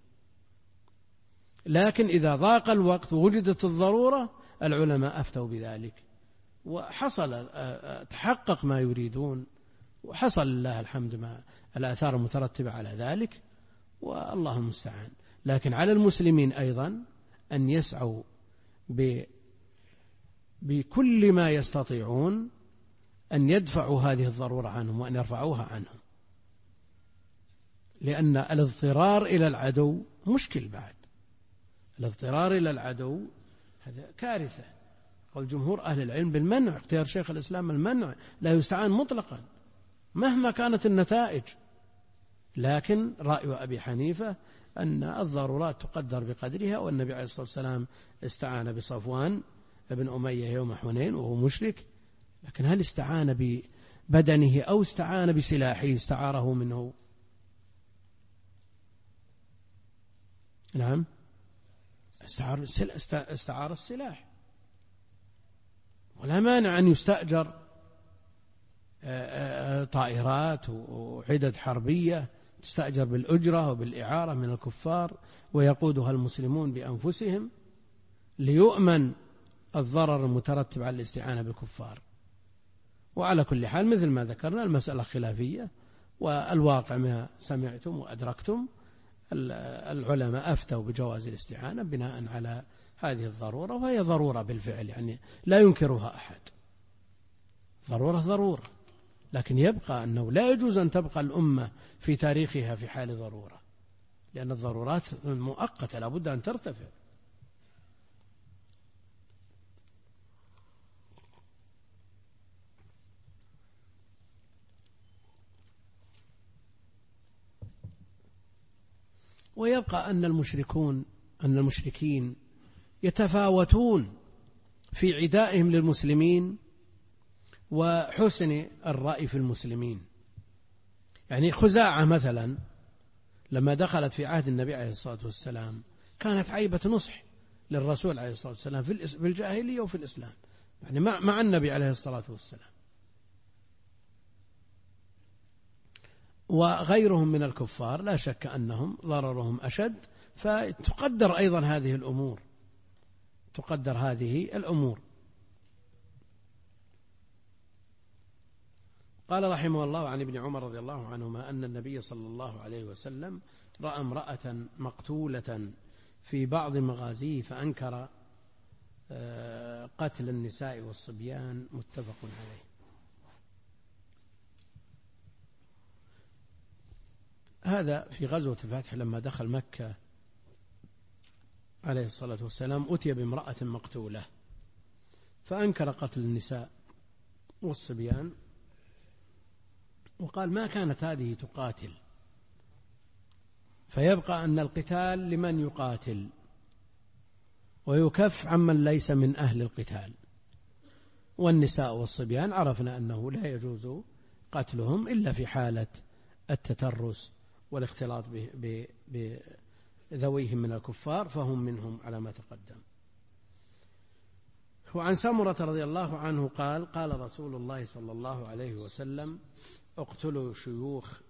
لكن إذا ضاق الوقت ووجدت الضرورة، العلماء أفتوا بذلك، وحصل تحقق ما يريدون، وحصل لله الحمد ما الآثار المترتبة على ذلك، والله المستعان. لكن على المسلمين أيضا أن يسعوا بكل ما يستطيعون أن يدفعوا هذه الضرورة عنهم وأن يرفعوها عنهم، لأن الاضطرار إلى العدو مشكل بعد. الاضطرار إلى العدو هذا كارثة. قال جمهور أهل العلم بالمنع، اختيار شيخ الإسلام المنع، لا يستعان مطلقا مهما كانت النتائج. لكن رأي أبي حنيفة أن الضرورات تقدر بقدرها، والنبي عليه الصلاة والسلام استعان بصفوان ابن أمية يوم حنين وهو مشرك، لكن هل استعان ببدنه أو استعان بسلاحه استعاره منه؟ نعم، استعار السلاح، ولا مانع أن يستأجر طائرات وعدد حربية تستأجر بالأجرة وبالإعارة من الكفار ويقودها المسلمون بأنفسهم ليؤمن الضرر المترتب على الاستعانة بالكفار. وعلى كل حال مثل ما ذكرنا المسألة خلافية، والواقع ما سمعتم وأدركتم، العلماء أفتوا بجواز الاستعانة بناء على هذه الضرورة، وهي ضرورة بالفعل، يعني لا ينكرها أحد، ضرورة، لكن يبقى أنه لا يجوز أن تبقى الأمة في تاريخها في حال ضرورة، لأن الضرورات مؤقتة لا بد أن ترتفع. ويبقى أن المشركين يتفاوتون في عدائهم للمسلمين وحسن الرأي في المسلمين. يعني خزاعة مثلا لما دخلت في عهد النبي عليه الصلاة والسلام كانت عيبة نصح للرسول عليه الصلاة والسلام في الجاهلية وفي الإسلام، يعني مع النبي عليه الصلاة والسلام. وغيرهم من الكفار لا شك أنهم ضررهم أشد، فتقدر أيضا هذه الأمور. قال رحمه الله عن ابن عمر رضي الله عنهما أن النبي صلى الله عليه وسلم رأى امرأة مقتولة في بعض مغازيه فأنكر قتل النساء والصبيان، متفق عليه. هذا في غزوة الفتح لما دخل مكة عليه الصلاة والسلام أتي بامرأة مقتولة فأنكر قتل النساء والصبيان، وقال ما كانت هذه تقاتل، فيبقى أن القتال لمن يقاتل ويكف عمن ليس من أهل القتال. والنساء والصبيان عرفنا أنه لا يجوز قتلهم إلا في حالة التترس والاختلاط بذويهم من الكفار، فهم منهم على ما تقدم. وعن سمرة رضي الله عنه قال قال رسول الله صلى الله عليه وسلم اقتلوا شيوخ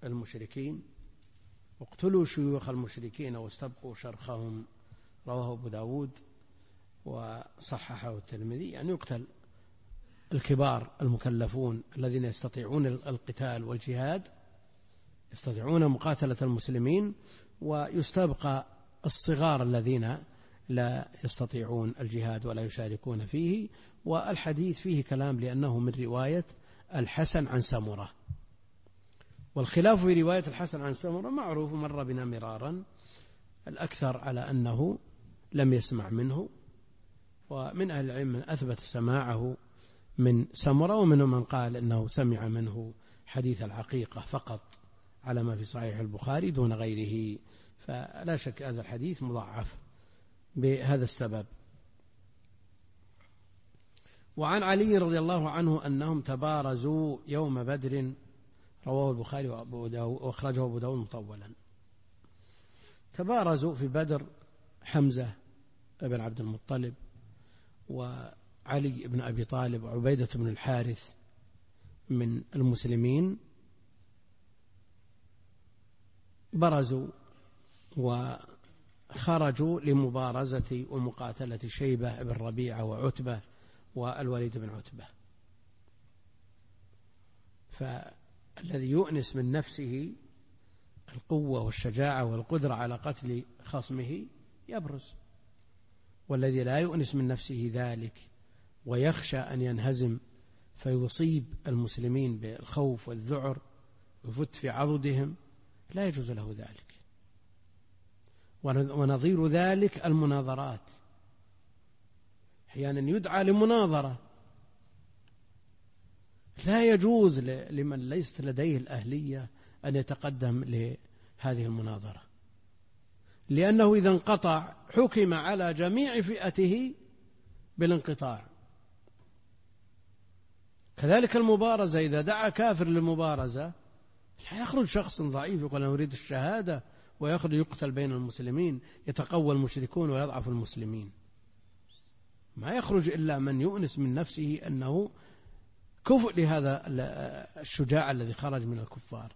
المشركين واستبقوا شرخهم، رواه أبو داود وصححه الترمذي. يعني يقتل الكبار المكلفون الذين يستطيعون القتال والجهاد، يستطيعون مقاتلة المسلمين، ويستبقى الصغار الذين لا يستطيعون الجهاد ولا يشاركون فيه. والحديث فيه كلام لأنه من رواية الحسن عن سمرة، والخلاف في رواية الحسن عن سمرة معروف مر بنا مرارا، الأكثر على أنه لم يسمع منه، ومن أهل العلم من أثبت سماعه من سمرة، ومنهم من قال أنه سمع منه حديث العقيقة فقط على ما في صحيح البخاري دون غيره، فلا شك هذا الحديث مضاعف بهذا السبب. وعن علي رضي الله عنه أنهم تبارزوا يوم بدر، رواه البخاري وأخرجه أبو داود مطولا. تبارزوا في بدر حمزة بن عبد المطلب وعلي بن أبي طالب وعبيدة بن الحارث من المسلمين، برزوا وخرجوا لمبارزة ومقاتلة شيبة بن ربيعة وعتبة والوليد بن عتبة. فالذي يؤنس من نفسه القوة والشجاعة والقدرة على قتل خصمه يبرز، والذي لا يؤنس من نفسه ذلك ويخشى أن ينهزم فيصيب المسلمين بالخوف والذعر ويفت في عضدهم لا يجوز له ذلك. ونظير ذلك المناظرات، أحيانا يدعى لمناظرة، لا يجوز لمن ليست لديه الأهلية أن يتقدم لهذه المناظرة، لأنه إذا انقطع حكم على جميع فئته بالانقطاع. كذلك المبارزة، إذا دعا كافر للمبارزة لا يخرج شخص ضعيف يقول أنا أريد الشهادة ويخرج يقتل بين المسلمين، يتقوى المشركون ويضعف المسلمين. ما يخرج إلا من يؤنس من نفسه أنه كفء لهذا الشجاع الذي خرج من الكفار.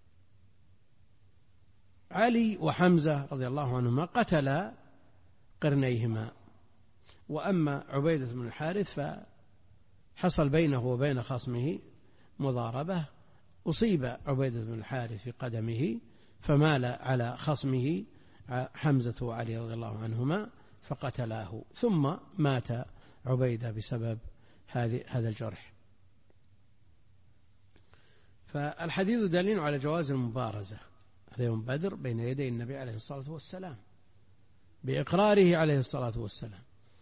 علي وحمزة رضي الله عنهما قتلا قرنيهما، وأما عبيدة بن الحارث فحصل بينه وبين خصمه مضاربة، أصيب عبيدة بن الحارث في قدمه فمال على خصمه حمزة وعلي رضي الله عنهما فقتلاه، ثم مات عبيدة بسبب هذا الجرح. فالحديث دليل على جواز المبارزة هذا يوم بدر بين يدي النبي عليه الصلاة والسلام بإقراره عليه الصلاة والسلام.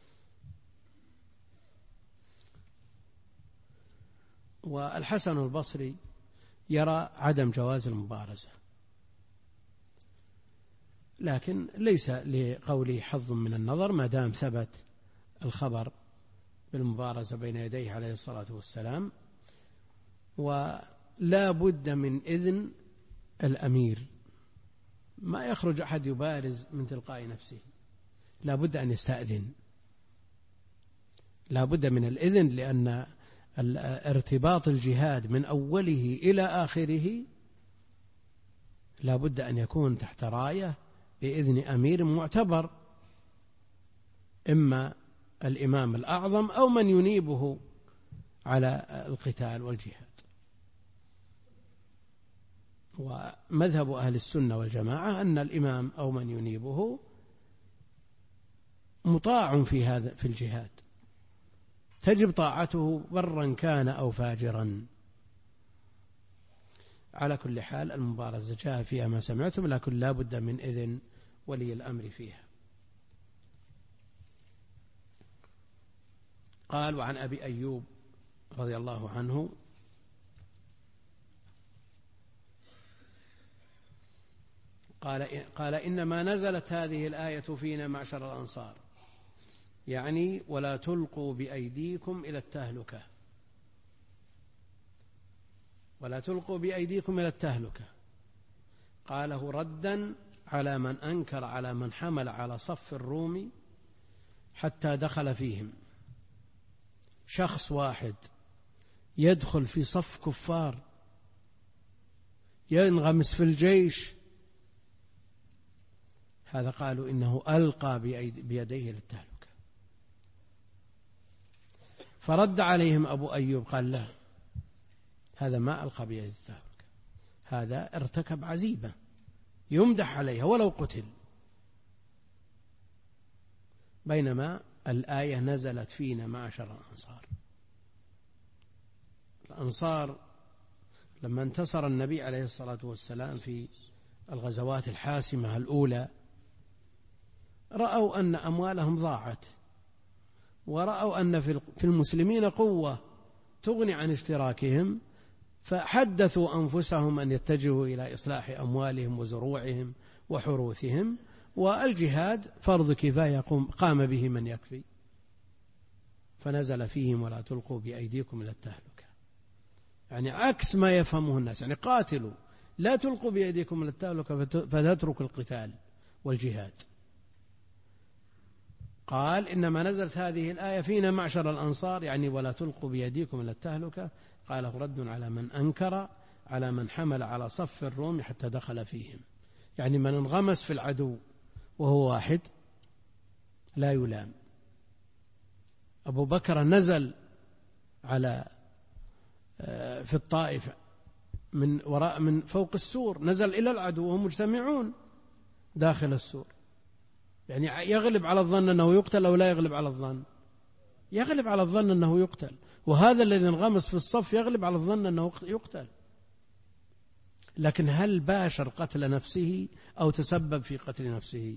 والحسن البصري يرى عدم جواز المبارزة، لكن ليس لقوله حظ من النظر ما دام ثبت الخبر بالمبارزة بين يديه عليه الصلاة والسلام. ولا بد من إذن الأمير، ما يخرج أحد يبارز من تلقاء نفسه، لا بد أن يستأذن، لا بد من الإذن، لأن ارتباط الجهاد من أوله إلى آخره لا بد أن يكون تحت راية بإذن أمير معتبر، إما الإمام الأعظم أو من ينيبه على القتال والجهاد. ومذهب أهل السنة والجماعة أن الإمام أو من ينيبه مطاع في الجهاد، تجب طاعته برا كان أو فاجرا. على كل حال المبارزة جاء فيها ما سمعتم، لكن لا بد من إذن ولي الأمر فيها. قال وعن أبي أيوب رضي الله عنه قال إنما نزلت هذه الآية فينا معشر الأنصار، يعني ولا تلقوا بأيديكم إلى التهلكة، ولا تلقوا بأيديكم إلى التهلكة. قاله ردا على من أنكر على من حمل على صف الروم حتى دخل فيهم. شخص واحد يدخل في صف كفار ينغمس في الجيش، هذا قالوا إنه ألقى بيديه للتهلكة. فرد عليهم أبو أيوب قال لا، هذا ما ألقى بيده التهلكة، هذا ارتكب عزيبة يمدح عليها ولو قتل. بينما الآية نزلت فينا معشر الأنصار. الأنصار لما انتصر النبي عليه الصلاة والسلام في الغزوات الحاسمة الأولى رأوا أن أموالهم ضاعت، ورأوا أن في المسلمين قوة تغني عن اشتراكهم، فحدثوا أنفسهم أن يتجهوا إلى إصلاح أموالهم وزروعهم وحروثهم، والجهاد فرض كفاية قام به من يكفي، فنزل فيهم ولا تلقوا بأيديكم إلى التهلكة، يعني عكس ما يفهمه الناس، يعني قاتلوا لا تلقوا بأيديكم إلى التهلكة فتتركوا القتال والجهاد. قال إنما نزلت هذه الآية فينا معشر الأنصار، يعني ولا تلقوا بأيديكم إلى التهلكة. قاله رد على من أنكر على من حمل على صف الروم حتى دخل فيهم، يعني من انغمس في العدو وهو واحد لا يلام. أبو بكر نزل على في الطائف من فوق السور، نزل إلى العدو وهم مجتمعون داخل السور، يعني يغلب على الظن أنه يقتل أو لا يغلب على الظن؟ يغلب على الظن أنه يقتل، وهذا الذي انغمس في الصف يغلب على الظن أنه يقتل. لكن هل باشر قتل نفسه أو تسبب في قتل نفسه؟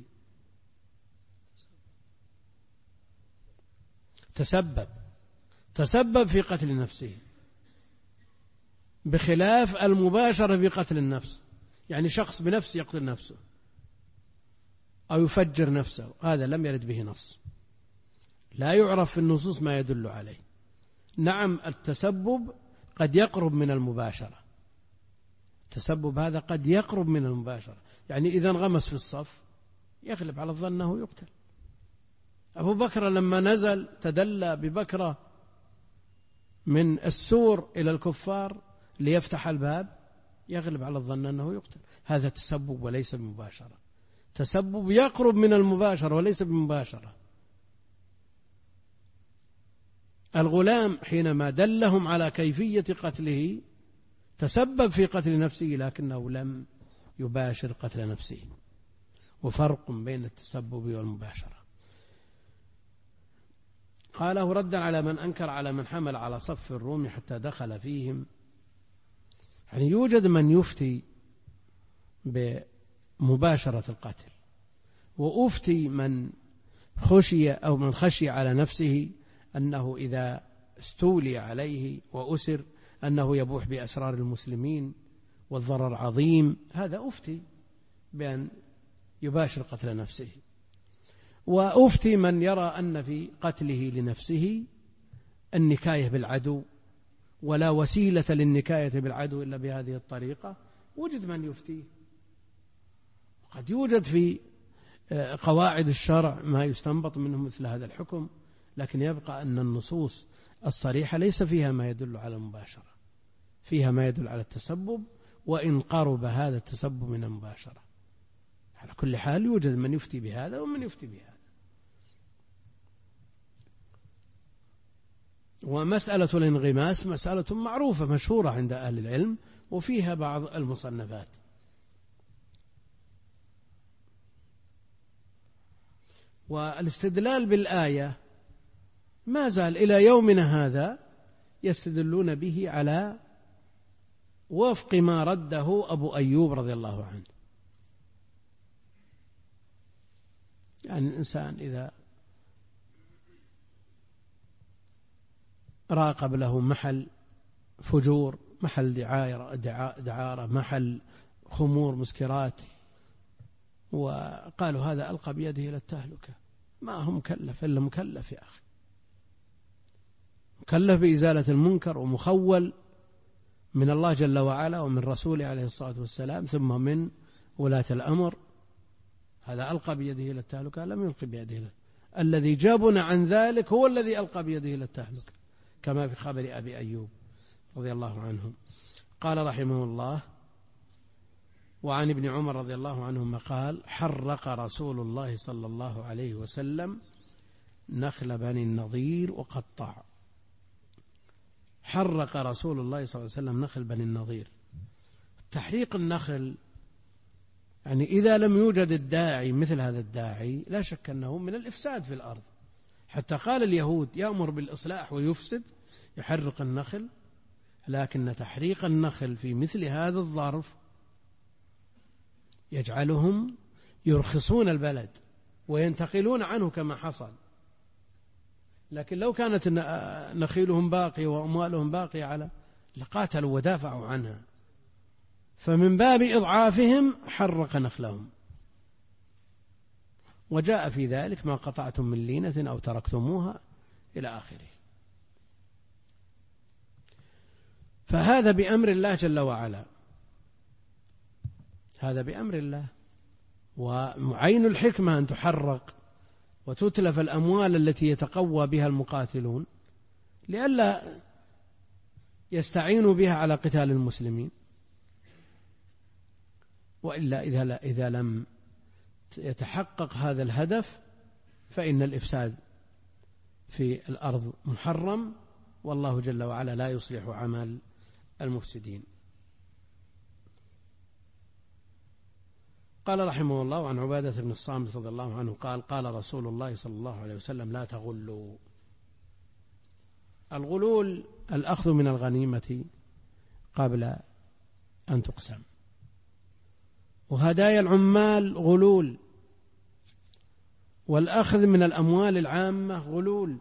تسبب في قتل نفسه، بخلاف المباشرة في قتل النفس. يعني شخص بنفسه يقتل نفسه أو يفجر نفسه، هذا لم يرد به نص، لا يعرف في النصوص ما يدل عليه. نعم التسبب قد يقرب من المباشرة، التسبب هذا قد يقرب من المباشرة، يعني إذا انغمس في الصف يغلب على الظن أنه يقتل. أبو بكر لما نزل تدلى ببكرة من السور إلى الكفار ليفتح الباب، يغلب على الظن أنه يقتل. هذا تسبب وليس بمباشرة، تسبب يقرب من المباشرة وليس بمباشرة. الغلام حينما دلهم على كيفية قتله تسبب في قتل نفسه لكنه لم يباشر قتل نفسه، وفرق بين التسبب والمباشرة. قاله ردا على من أنكر على من حمل على صف الروم حتى دخل فيهم. يعني يوجد من يفتي بمباشرة القتل، وأفتي من خشي أو من خشي على نفسه أنه إذا استولي عليه وأسر أنه يبوح بأسرار المسلمين والضرر عظيم، هذا أفتي بأن يباشر قتل نفسه. وأفتي من يرى أن في قتله لنفسه النكاية بالعدو، ولا وسيلة للنكاية بالعدو إلا بهذه الطريقة، وجد من يفتيه. قد يوجد في قواعد الشرع ما يستنبط منه مثل هذا الحكم، لكن يبقى أن النصوص الصريحة ليس فيها ما يدل على المباشرة، فيها ما يدل على التسبب، وإن قرب هذا التسبب من المباشرة. على كل حال يوجد من يفتي بهذا ومن يفتي بهذا. ومسألة الانغماس مسألة معروفة مشهورة عند أهل العلم، وفيها بعض المصنفات. والاستدلال بالآية ما زال إلى يومنا هذا يستدلون به على وفق ما رده أبو أيوب رضي الله عنه. يعني الإنسان إذا راقب له محل فجور، محل دعارة، محل خمور مسكرات، وقالوا هذا ألقى بيده إلى التهلكة، ما هو مكلف إلا مكلف يا أخي، مكلف بإزالة المنكر ومخول من الله جل وعلا ومن رسوله عليه الصلاة والسلام ثم من ولاة الأمر. هذا ألقى بيده إلى التهلكة، لم يلقي بيده إلى الذي جابنا عن ذلك، هو الذي ألقى بيده إلى التهلكة، كما في خبر أبي أيوب رضي الله عنه. قال رحمه الله: وعن ابن عمر رضي الله عنهما قال: حرق رسول الله صلى الله عليه وسلم نخل بني النضير وقطع. حرق رسول الله صلى الله عليه وسلم نخل بني النضير. تحريق النخل يعني إذا لم يوجد الداعي مثل هذا الداعي لا شك أنه من الإفساد في الأرض، حتى قال اليهود: يأمر بالإصلاح ويفسد، يحرق النخل. لكن تحريق النخل في مثل هذا الظرف يجعلهم يرخصون البلد وينتقلون عنه كما حصل. لكن لو كانت نخيلهم باقية وأموالهم باقية على لقاتلوا ودافعوا عنها، فمن باب إضعافهم حرق نخلهم. وجاء في ذلك: ما قطعتم من لينة أو تركتموها إلى آخره. فهذا بأمر الله جل وعلا، هذا بأمر الله. وعين الحكمة أن تحرق وتتلف الأموال التي يتقوى بها المقاتلون لئلا يستعينوا بها على قتال المسلمين. وإلا إذا لم يتحقق هذا الهدف فإن الإفساد في الأرض محرم، والله جل وعلا لا يصلح عمل المفسدين. قال رحمه الله: عن عبادة بن الصامت رضي الله عنه قال: قال رسول الله صلى الله عليه وسلم: لا تغلوا. الغلول الأخذ من الغنيمة قبل أن تقسم، وهدايا العمال غلول، والأخذ من الأموال العامة غلول.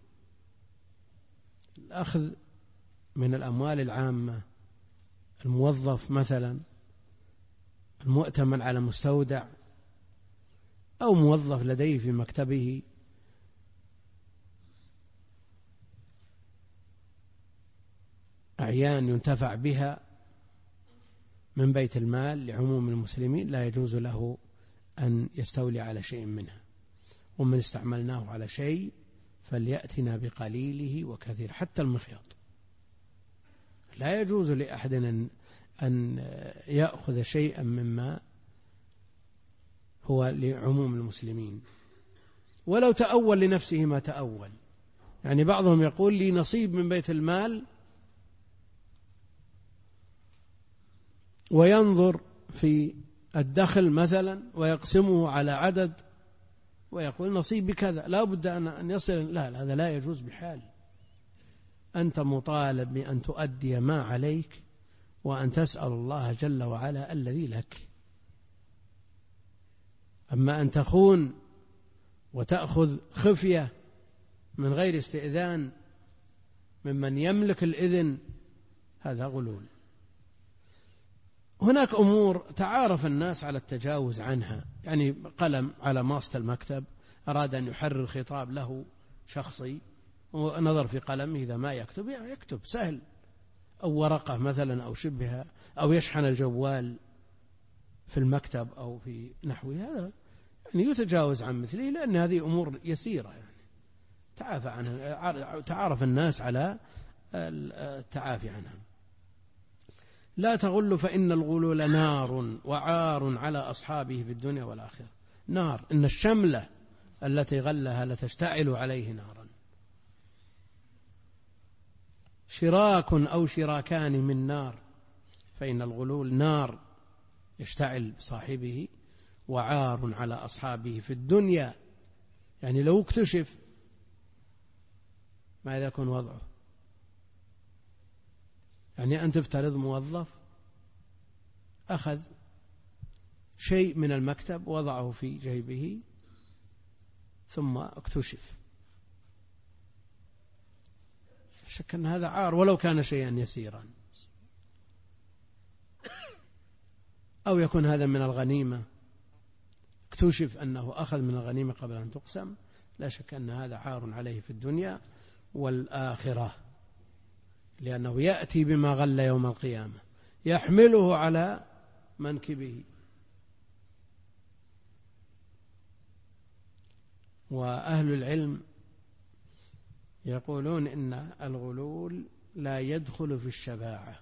الأخذ من الأموال العامة، الموظف مثلا المؤتمن على مستودع أو موظف لديه في مكتبه أعيان ينتفع بها من بيت المال لعموم المسلمين، لا يجوز له أن يستولي على شيء منها. ومن استعملناه على شيء فليأتنا بقليله وكثير، حتى المخيط لا يجوز لأحد أن يأخذ شيئا مما هو لعموم المسلمين، ولو تأول لنفسه ما تأول. يعني بعضهم يقول لي نصيب من بيت المال وينظر في الدخل مثلا ويقسمه على عدد ويقول نصيبي كذا، لا بد أن يصل. لا، هذا لا يجوز بحال. أنت مطالب بأن تؤدي ما عليك وأن تسأل الله جل وعلا الذي لك. أما أن تخون وتأخذ خفية من غير استئذان ممن يملك الإذن، هذا غلول. هناك أمور تعارف الناس على التجاوز عنها، يعني قلم على ماسط المكتب أراد أن يحرر خطاب له شخصي ونظر في قلمه إذا ما يكتب يكتب سهل، أو ورقة مثلا أو شبهها، أو يشحن الجوال في المكتب أو في نحوه، هذا يعني يتجاوز عن مثله، لأن هذه أمور يسيرة يعني تعافى عنها، تعارف الناس على التعافي عنها. لا تغل فإن الغلول نار وعار على أصحابه في الدنيا والآخرة. نار، إن الشملة التي غلها لتشتعل عليه نارا. شراك أو شراكان من نار، فإن الغلول نار يشتعل بصاحبه، وعار على أصحابه في الدنيا. يعني لو اكتشف ماذا يكون وضعه؟ يعني أن تفترض موظف أخذ شيء من المكتب وضعه في جيبه ثم اكتشف، شك أن هذا عار ولو كان شيئا يسيرا. أو يكون هذا من الغنيمة، اكتشف أنه أخذ من الغنيمة قبل أن تقسم، لا شك أن هذا عار عليه في الدنيا والآخرة، لأنه يأتي بما غل يوم القيامة يحمله على منكبه. وأهل العلم يقولون إن الغلول لا يدخل في الشفاعة،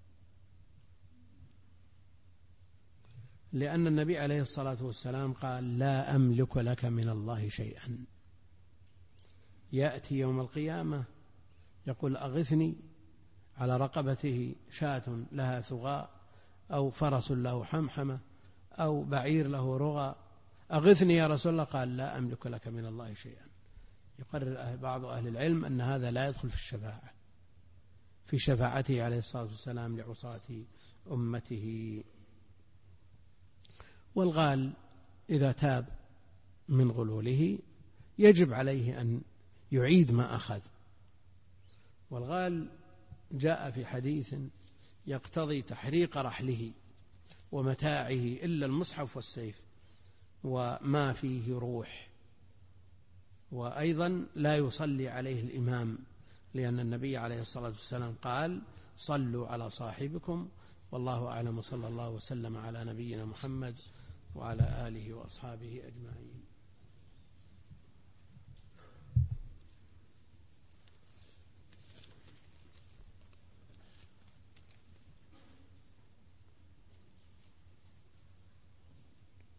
لأن النبي عليه الصلاة والسلام قال لا أملك لك من الله شيئا. يأتي يوم القيامة يقول أغثني، على رقبته شاة لها ثغاء أو فرس له حمحمة أو بعير له رغى، أغثني يا رسول الله، قال لا أملك لك من الله شيئا. يقرر بعض أهل العلم أن هذا لا يدخل في الشفاعة، في شفاعته عليه الصلاة والسلام لعصاة أمته. والغال إذا تاب من غلوله يجب عليه أن يعيد ما أخذ. والغال جاء في حديث يقتضي تحريق رحله ومتاعه إلا المصحف والسيف وما فيه روح، وأيضا لا يصلي عليه الإمام، لأن النبي عليه الصلاة والسلام قال صلوا على صاحبكم. والله أعلم، صلى الله وسلم على نبينا محمد وعلى آله وأصحابه أجمعين.